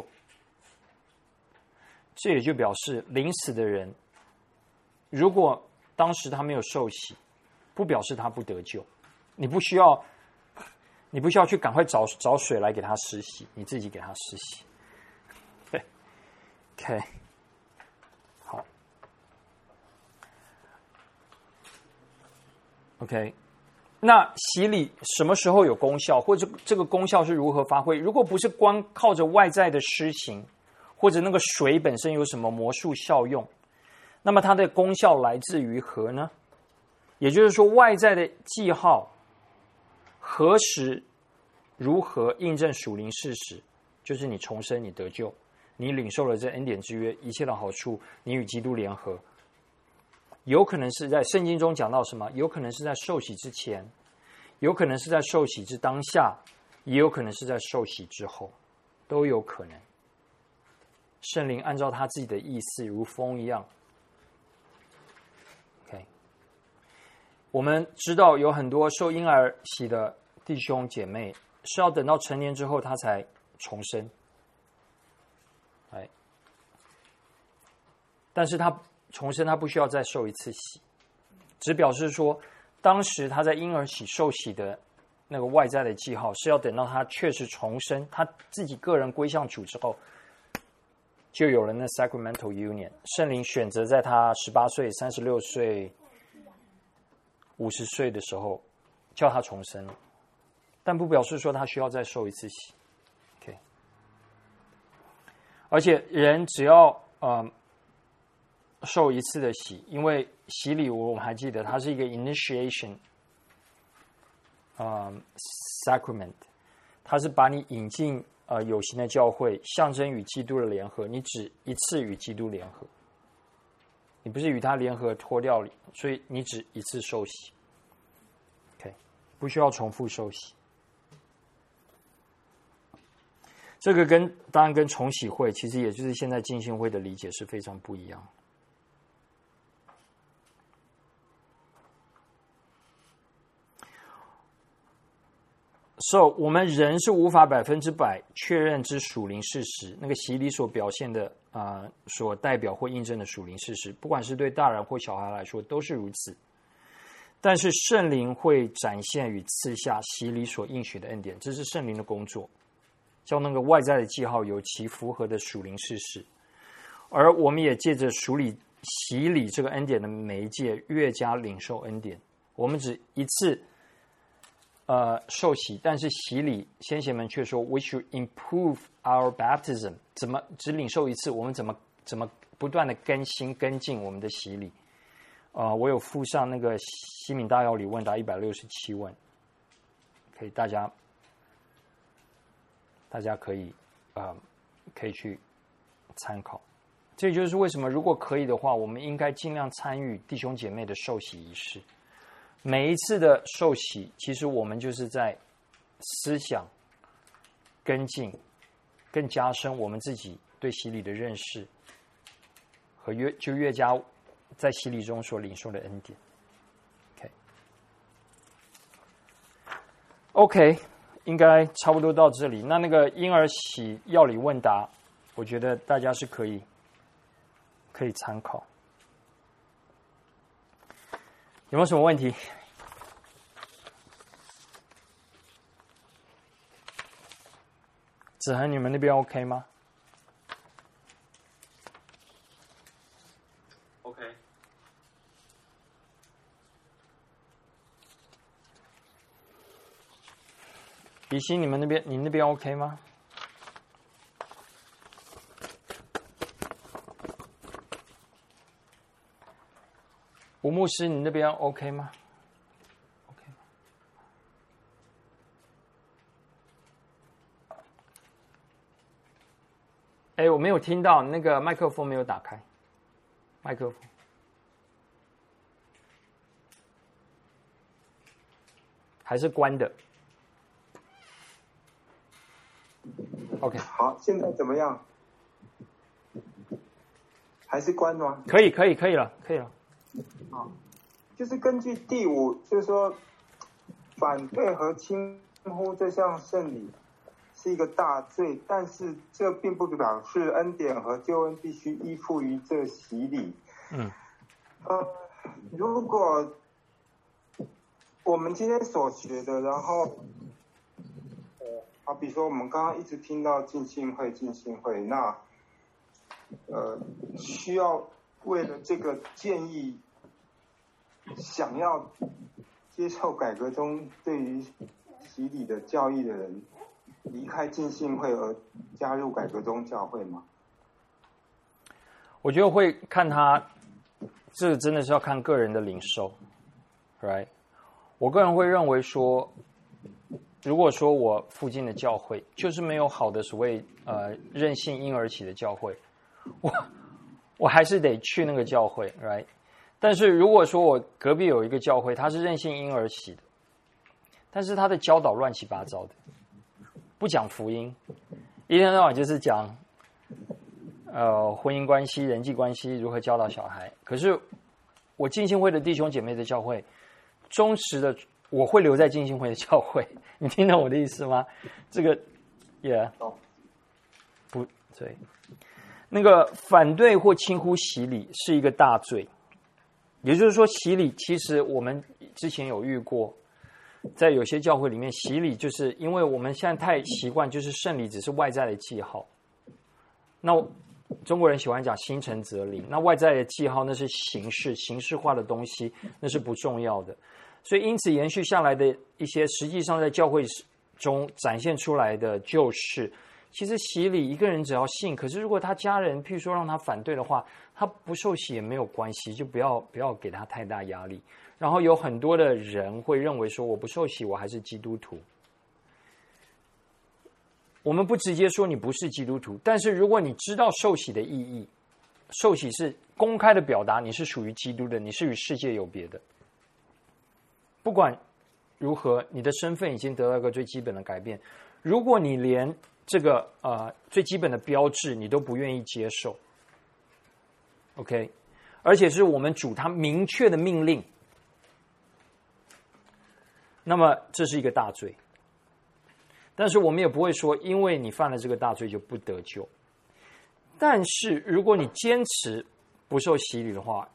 这也就表示临死的人，如果当时他没有受洗，不表示他不得救。你不需要，你不需要去赶快找找水来给他施洗，你自己给他施洗。对 ，OK， 好 ，OK。那洗礼什么时候有功效，或者这个功效是如何发挥？如果不是光靠着外在的施行，或者那个水本身有什么魔术效用，那么它的功效来自于何呢？也就是说，外在的记号何时如何印证属灵事实？就是你重生，你得救，你领受了这恩典之约，一切的好处，你与基督联合。有可能是在圣经中讲到什么？有可能是在受洗之前，有可能是在受洗之当下，也有可能是在受洗之后。 都有可能。圣灵按照他自己的意思，如风一样。OK， 我们知道有很多受婴儿洗的弟兄姐妹，是要等到成年之后他才重生。哎，但是他重生，他不需要再受一次洗，只表示说，当时他在婴儿洗受洗的那个外在的记号，是要等到他确实重生，他自己个人归向主之后，就有了那 sacramental union。圣灵选择在他十八岁、三十六岁、五十岁的时候，叫他重生了，但不表示说他需要再受一次洗。OK， 而且人只要呃。受一次的洗，因为洗礼我们还记得它是一个 initiation， 呃 sacrament， 它是把你引进呃有形的教会，象征与基督的联合。你只一次与基督联合，你不是与他联合脱掉，所以你只一次受洗。OK， 不需要重复受洗。这个跟当然跟重洗会，其实也就是现在浸信会的理解是非常不一样。So， 我们人是无法百分之百确认之属灵事实，那个洗礼所表现的啊、呃，所代表或印证的属灵事实，不管是对大人或小孩来说都是如此。但是圣灵会展现与赐下洗礼所应许的恩典，这是圣灵的工作，叫那个外在的记号有其符合的属灵事实。而我们也借着属礼洗礼这个恩典的媒介，越加领受恩典。我们只一次。呃，受洗，但是洗礼，先贤们却说 ，we should improve our baptism。怎么只领受一次？我们怎么怎么不断的更新跟进我们的洗礼？呃，我有附上那个西敏大要理问答一百六十七问，可以大家大家可以呃可以去参考。这就是为什么，如果可以的话，我们应该尽量参与弟兄姐妹的受洗仪式。每一次的受洗，其实我们就是在思想跟进，更加深我们自己对洗礼的认识，和越就越加在洗礼中所领受的恩典。OK， OK， 应该差不多到这里。那那个婴儿洗要理问答，我觉得大家是可以可以参考。有没有什么问题？子恒，你们那边 OK 吗 ？OK。 比心，你们那边你那边 OK 吗？吴牧师，你那边 OK 吗 ？OK。哎，我没有听到，那个麦克风没有打开，麦克风。还是关的。OK。 好，现在怎么样？还是关吗？ 可以，可以，可以了，可以了。 啊，就是根据第五，就是说，反对和轻忽这项圣礼是一个大罪，但是这并不表示恩典和救恩必须依附于这洗礼。 嗯。 呃，如果我们今天所学的，然后，呃，好比说我们刚刚一直听到浸信会，浸信会，那，呃，需要为了这个建议。想要接受改革中对于洗礼的教义的人，离开浸信会而加入改革中教会吗？ 我觉得会看他，这个真的是要看个人的领受 ，right？ 我个人会认为说，如果说我附近的教会就是没有好的所谓呃任性婴儿起的教会，我我还是得去那个教会 ，right？但是如果说我隔壁有一个教会，它是任性婴儿洗的，但是他的教导乱七八糟的，不讲福音， 一天到晚就是讲，呃，婚姻关系、人际关系如何教导小孩。可是我浸信会的弟兄姐妹的教会，忠实的我会留在浸信会的教会，你听懂我的意思吗？这个也、yeah, 不对，那个反对或轻忽洗礼是一个大罪。也就是说，洗礼其实我们之前有遇过。在有些教会里面，洗礼就是因为我们现在太习惯，就是圣礼只是外在的记号。那中国人喜欢讲心诚则灵，那外在的记号那是形式、形式化的东西，那是不重要的。所以因此延续下来的一些，实际上在教会中展现出来的就是，其实洗礼一个人只要信，可是如果他家人譬如说让他反对的话，他不受洗也没有关系，就不要不要给他太大压力。然后有很多的人会认为说，我不受洗我还是基督徒。我们不直接说你不是基督徒，但是如果你知道受洗的意义，受洗是公开的表达你是属于基督的，你是与世界有别的。不管如何，你的身份已经得到一个最基本的改变。如果你连这个呃最基本的标志你都不愿意接受 ，OK， 而且是我们主他明确的命令。那么这是一个大罪，但是我们也不会说，因为你犯了这个大罪就不得救。但是如果你坚持不受洗礼的话，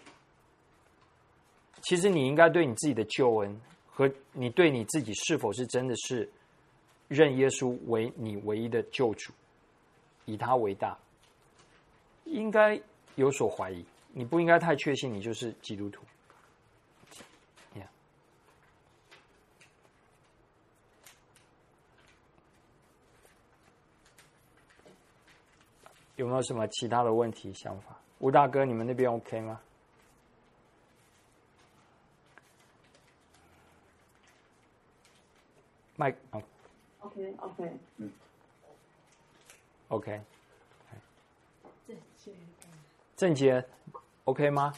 其实你应该对你自己的救恩和你对你自己是否是真的是认耶稣为你唯一的救主，以他为大，应该有所怀疑。你不应该太确信你就是基督徒。有没有什么其他的问题想法？吴大哥，你们那边 OK 吗？麦哦 ，OK OK， 嗯 ，OK， 郑杰 OK 吗？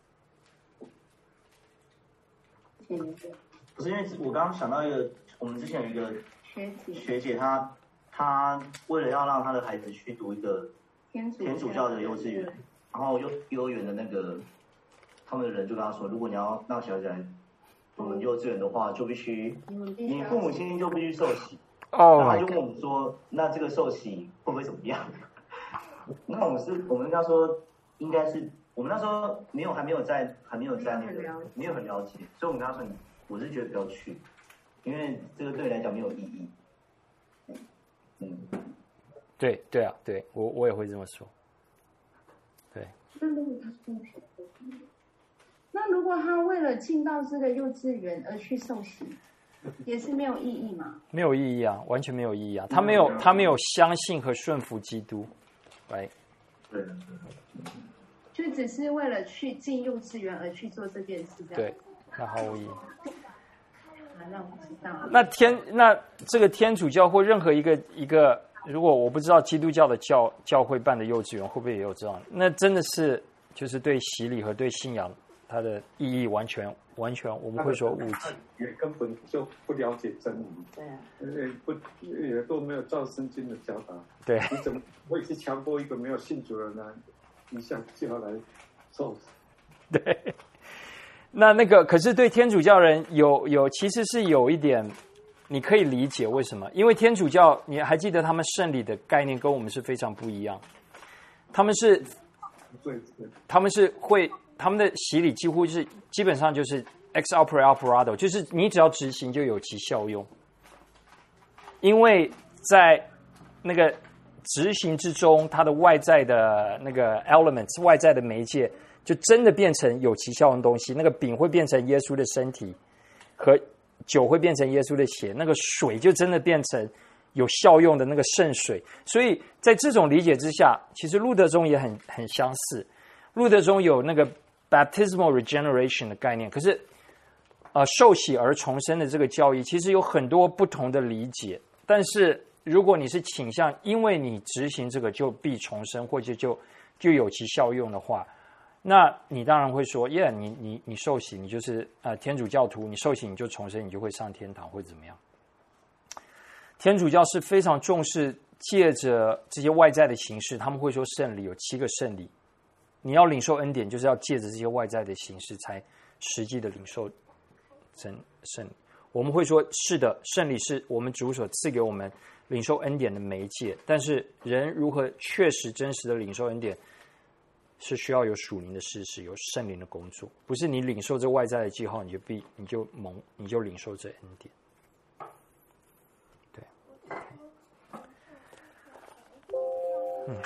不是因为我刚刚想到一个，我们之前有一个学姐，学姐她她为了要让她的孩子去读一个天主教的幼稚园，然后幼幼儿园的那个他们的人就跟他说，如果你要让小孩子来我们幼稚园的话，就必须你父母亲就必须受洗。 哦， 那他就问我们说，那这个受洗会不会怎么样？那我们是，我们跟他说，应该是我们那时候没有还没有在还没有在那个没有很了解，所以我们跟他说，我是觉得不要去，因为这个对你来讲没有意义。嗯。 对对啊，对我我也会这么说。对。 那如果他受洗，那如果他为了进到这个幼稚园而去受洗，也是没有意义吗？ 没有意义啊，完全没有意义啊！他没有他没有相信和顺服基督，来。 对。 就只是为了去进幼稚园而去做这件事，这样。 对，那毫无意义。 那我不知道。 那天那这个天主教或任何一个一个。如果我不知道基督教的教教会办的幼稚园会不会也有这样，那真的是就是对洗礼和对信仰它的意义完全完全我们会说误解， 也根本就不了解真理， 对啊， 也不也都没有照圣经的教导， 对， 你怎么会去强迫一个没有信主的人一下就要来受？ 对，那那个可是对天主教人有有其实是有一点。你可以理解为什么？因为天主教，你还记得他们圣礼的概念跟我们是非常不一样。他们是，他们是会，他们的洗礼几乎是基本上就是 ex opere operato， 就是你只要执行就有其效用。因为在那个执行之中，它的外在的那个 elements， 外在的媒介，就真的变成有其效用的东西。那个饼会变成耶稣的身体和。酒会变成耶稣的血，那个水就真的变成有效用的那个圣水。所以在这种理解之下，其实路德宗也很很相似。路德宗有那个 baptismal regeneration 的概念，可是呃受洗而重生的这个教义，其实有很多不同的理解。但是如果你是倾向因为你执行这个就必重生，或者就就有其效用的话，那你当然会说，耶、yeah, 你你你受洗，你就是呃天主教徒，你受洗你就重生，你就会上天堂，会怎么样？天主教是非常重视借着这些外在的形式，他们会说圣礼有七个圣礼，你要领受恩典，就是要借着这些外在的形式，才实际的领受真圣礼。我们会说是的，圣礼是我们主所赐给我们领受恩典的媒介，但是人如何确实真实的领受恩典，是需要有属灵的事实，有圣灵的工作，不是你领受这外在的记号，你就必你就蒙你就领受这恩典。对，嗯，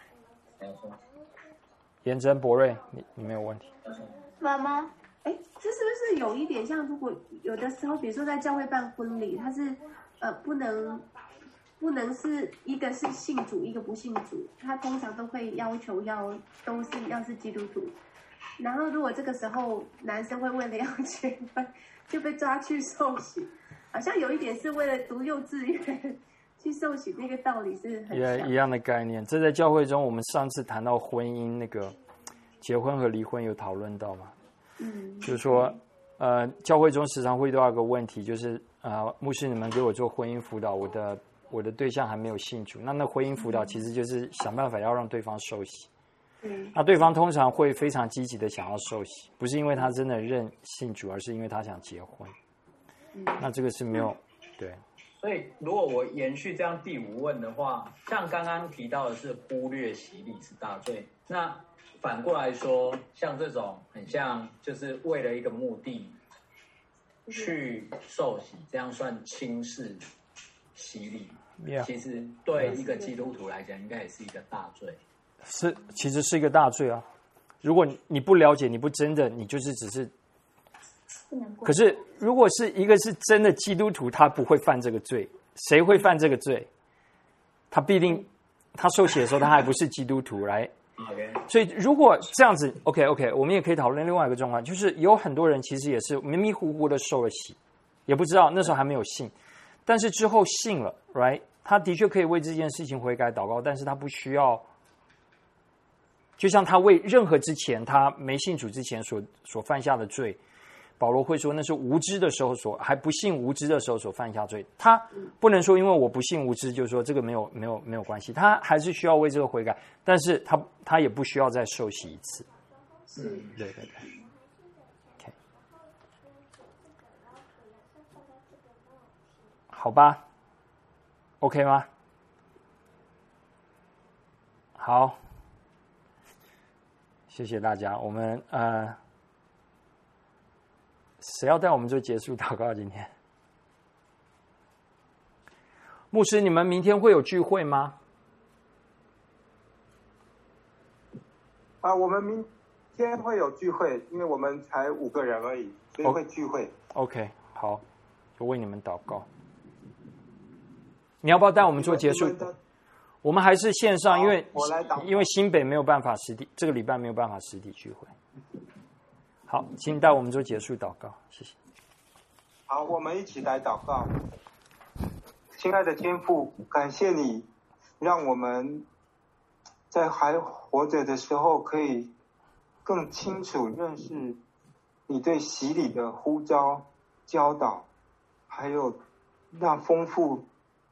颜真博瑞，你你没有问题？ 妈妈， 哎，这是不是有一点像？如果有的时候，比如说在教会办婚礼，它是呃不能。不能是一个是信主，一个不信主，他通常都会要求要都是要是基督徒。然后如果这个时候男生会为了要结婚，就被抓去受洗，好像有一点是为了读幼稚园去受洗，那个道理是很像一样的概念。这在教会中，我们上次谈到婚姻那个结婚和离婚有讨论到嘛？嗯，就是说，呃，教会中时常会遇到一个问题，就是呃，牧师你们给我做婚姻辅导，我的。我的对象还没有信主，那那婚姻辅导其实就是想办法要让对方受洗。嗯，那对方通常会非常积极的想要受洗，不是因为他真的认信主，而是因为他想结婚。嗯，那这个是没有对。 所以如果我延续这样第五问的话，像刚刚提到的是忽略洗礼是大罪，那反过来说，像这种很像就是为了一个目的去受洗，这样算轻视洗礼。Yeah. 其实对一个基督徒来讲，应该也是一个大罪。 是，其实是一个大罪啊！如果你不了解，你不真的，你就是只是。可是，如果是一个是真的基督徒，他不会犯这个罪。谁会犯这个罪？他必定，他受洗的时候，他还不是基督徒，来。 Okay. 所以，如果这样子 ，OK OK， 我们也可以讨论另外一个状况，就是有很多人其实也是迷迷糊糊的受了洗，也不知道那时候还没有信。但是之后信了 ，right？ 他的确可以为这件事情悔改祷告，但是他不需要，就像他为任何之前他没信主之前所所犯下的罪，保罗会说那是无知的时候所还不信无知的时候所犯下罪。他不能说因为我不信无知，就是说这个没有没有没有关系，他还是需要为这个悔改，但是他他也不需要再受洗一次。 是， 对对对。好吧 ，OK 吗？好，谢谢大家。我们呃，谁要带我们做结束祷告？今天，牧师，你们明天会有聚会吗？ 啊，我们明天会有聚会，因为我们才五个人而已，所以会聚会。 OK， 好，就为你们祷告。你要不要带我们做结束？我们还是线上，因为因为新北没有办法实体，这个礼拜没有办法实体聚会。好，请带我们做结束祷告，谢谢。 好，我们一起来祷告。亲爱的天父，感谢你，让我们在还活着的时候，可以更清楚认识你对洗礼的呼召、教导，还有那丰富。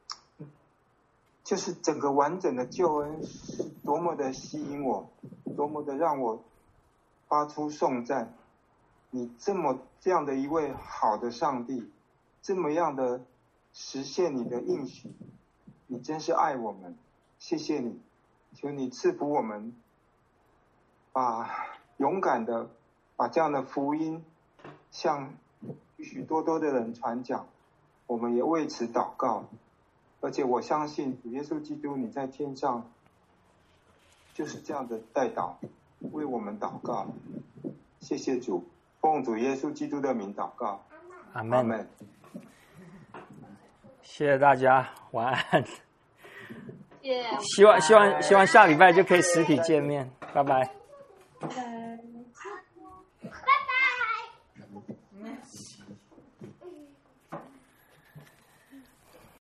就是整个完整的救恩是多么的吸引我，多么的让我发出颂赞。你这么这样的一位好的上帝，这么样的实现你的应许，你真是爱我们，谢谢你，求你赐福我们，把勇敢的把这样的福音向许许多多的人传讲，我们也为此祷告。而且我相信主耶稣基督你在天上就是这样的代祷，为我们祷告。谢谢主，奉主耶稣基督的名祷告， 阿们。谢谢大家，晚安。 Yeah. 希望希望希望下礼拜就可以实体见面，拜拜。 拜拜。拜拜。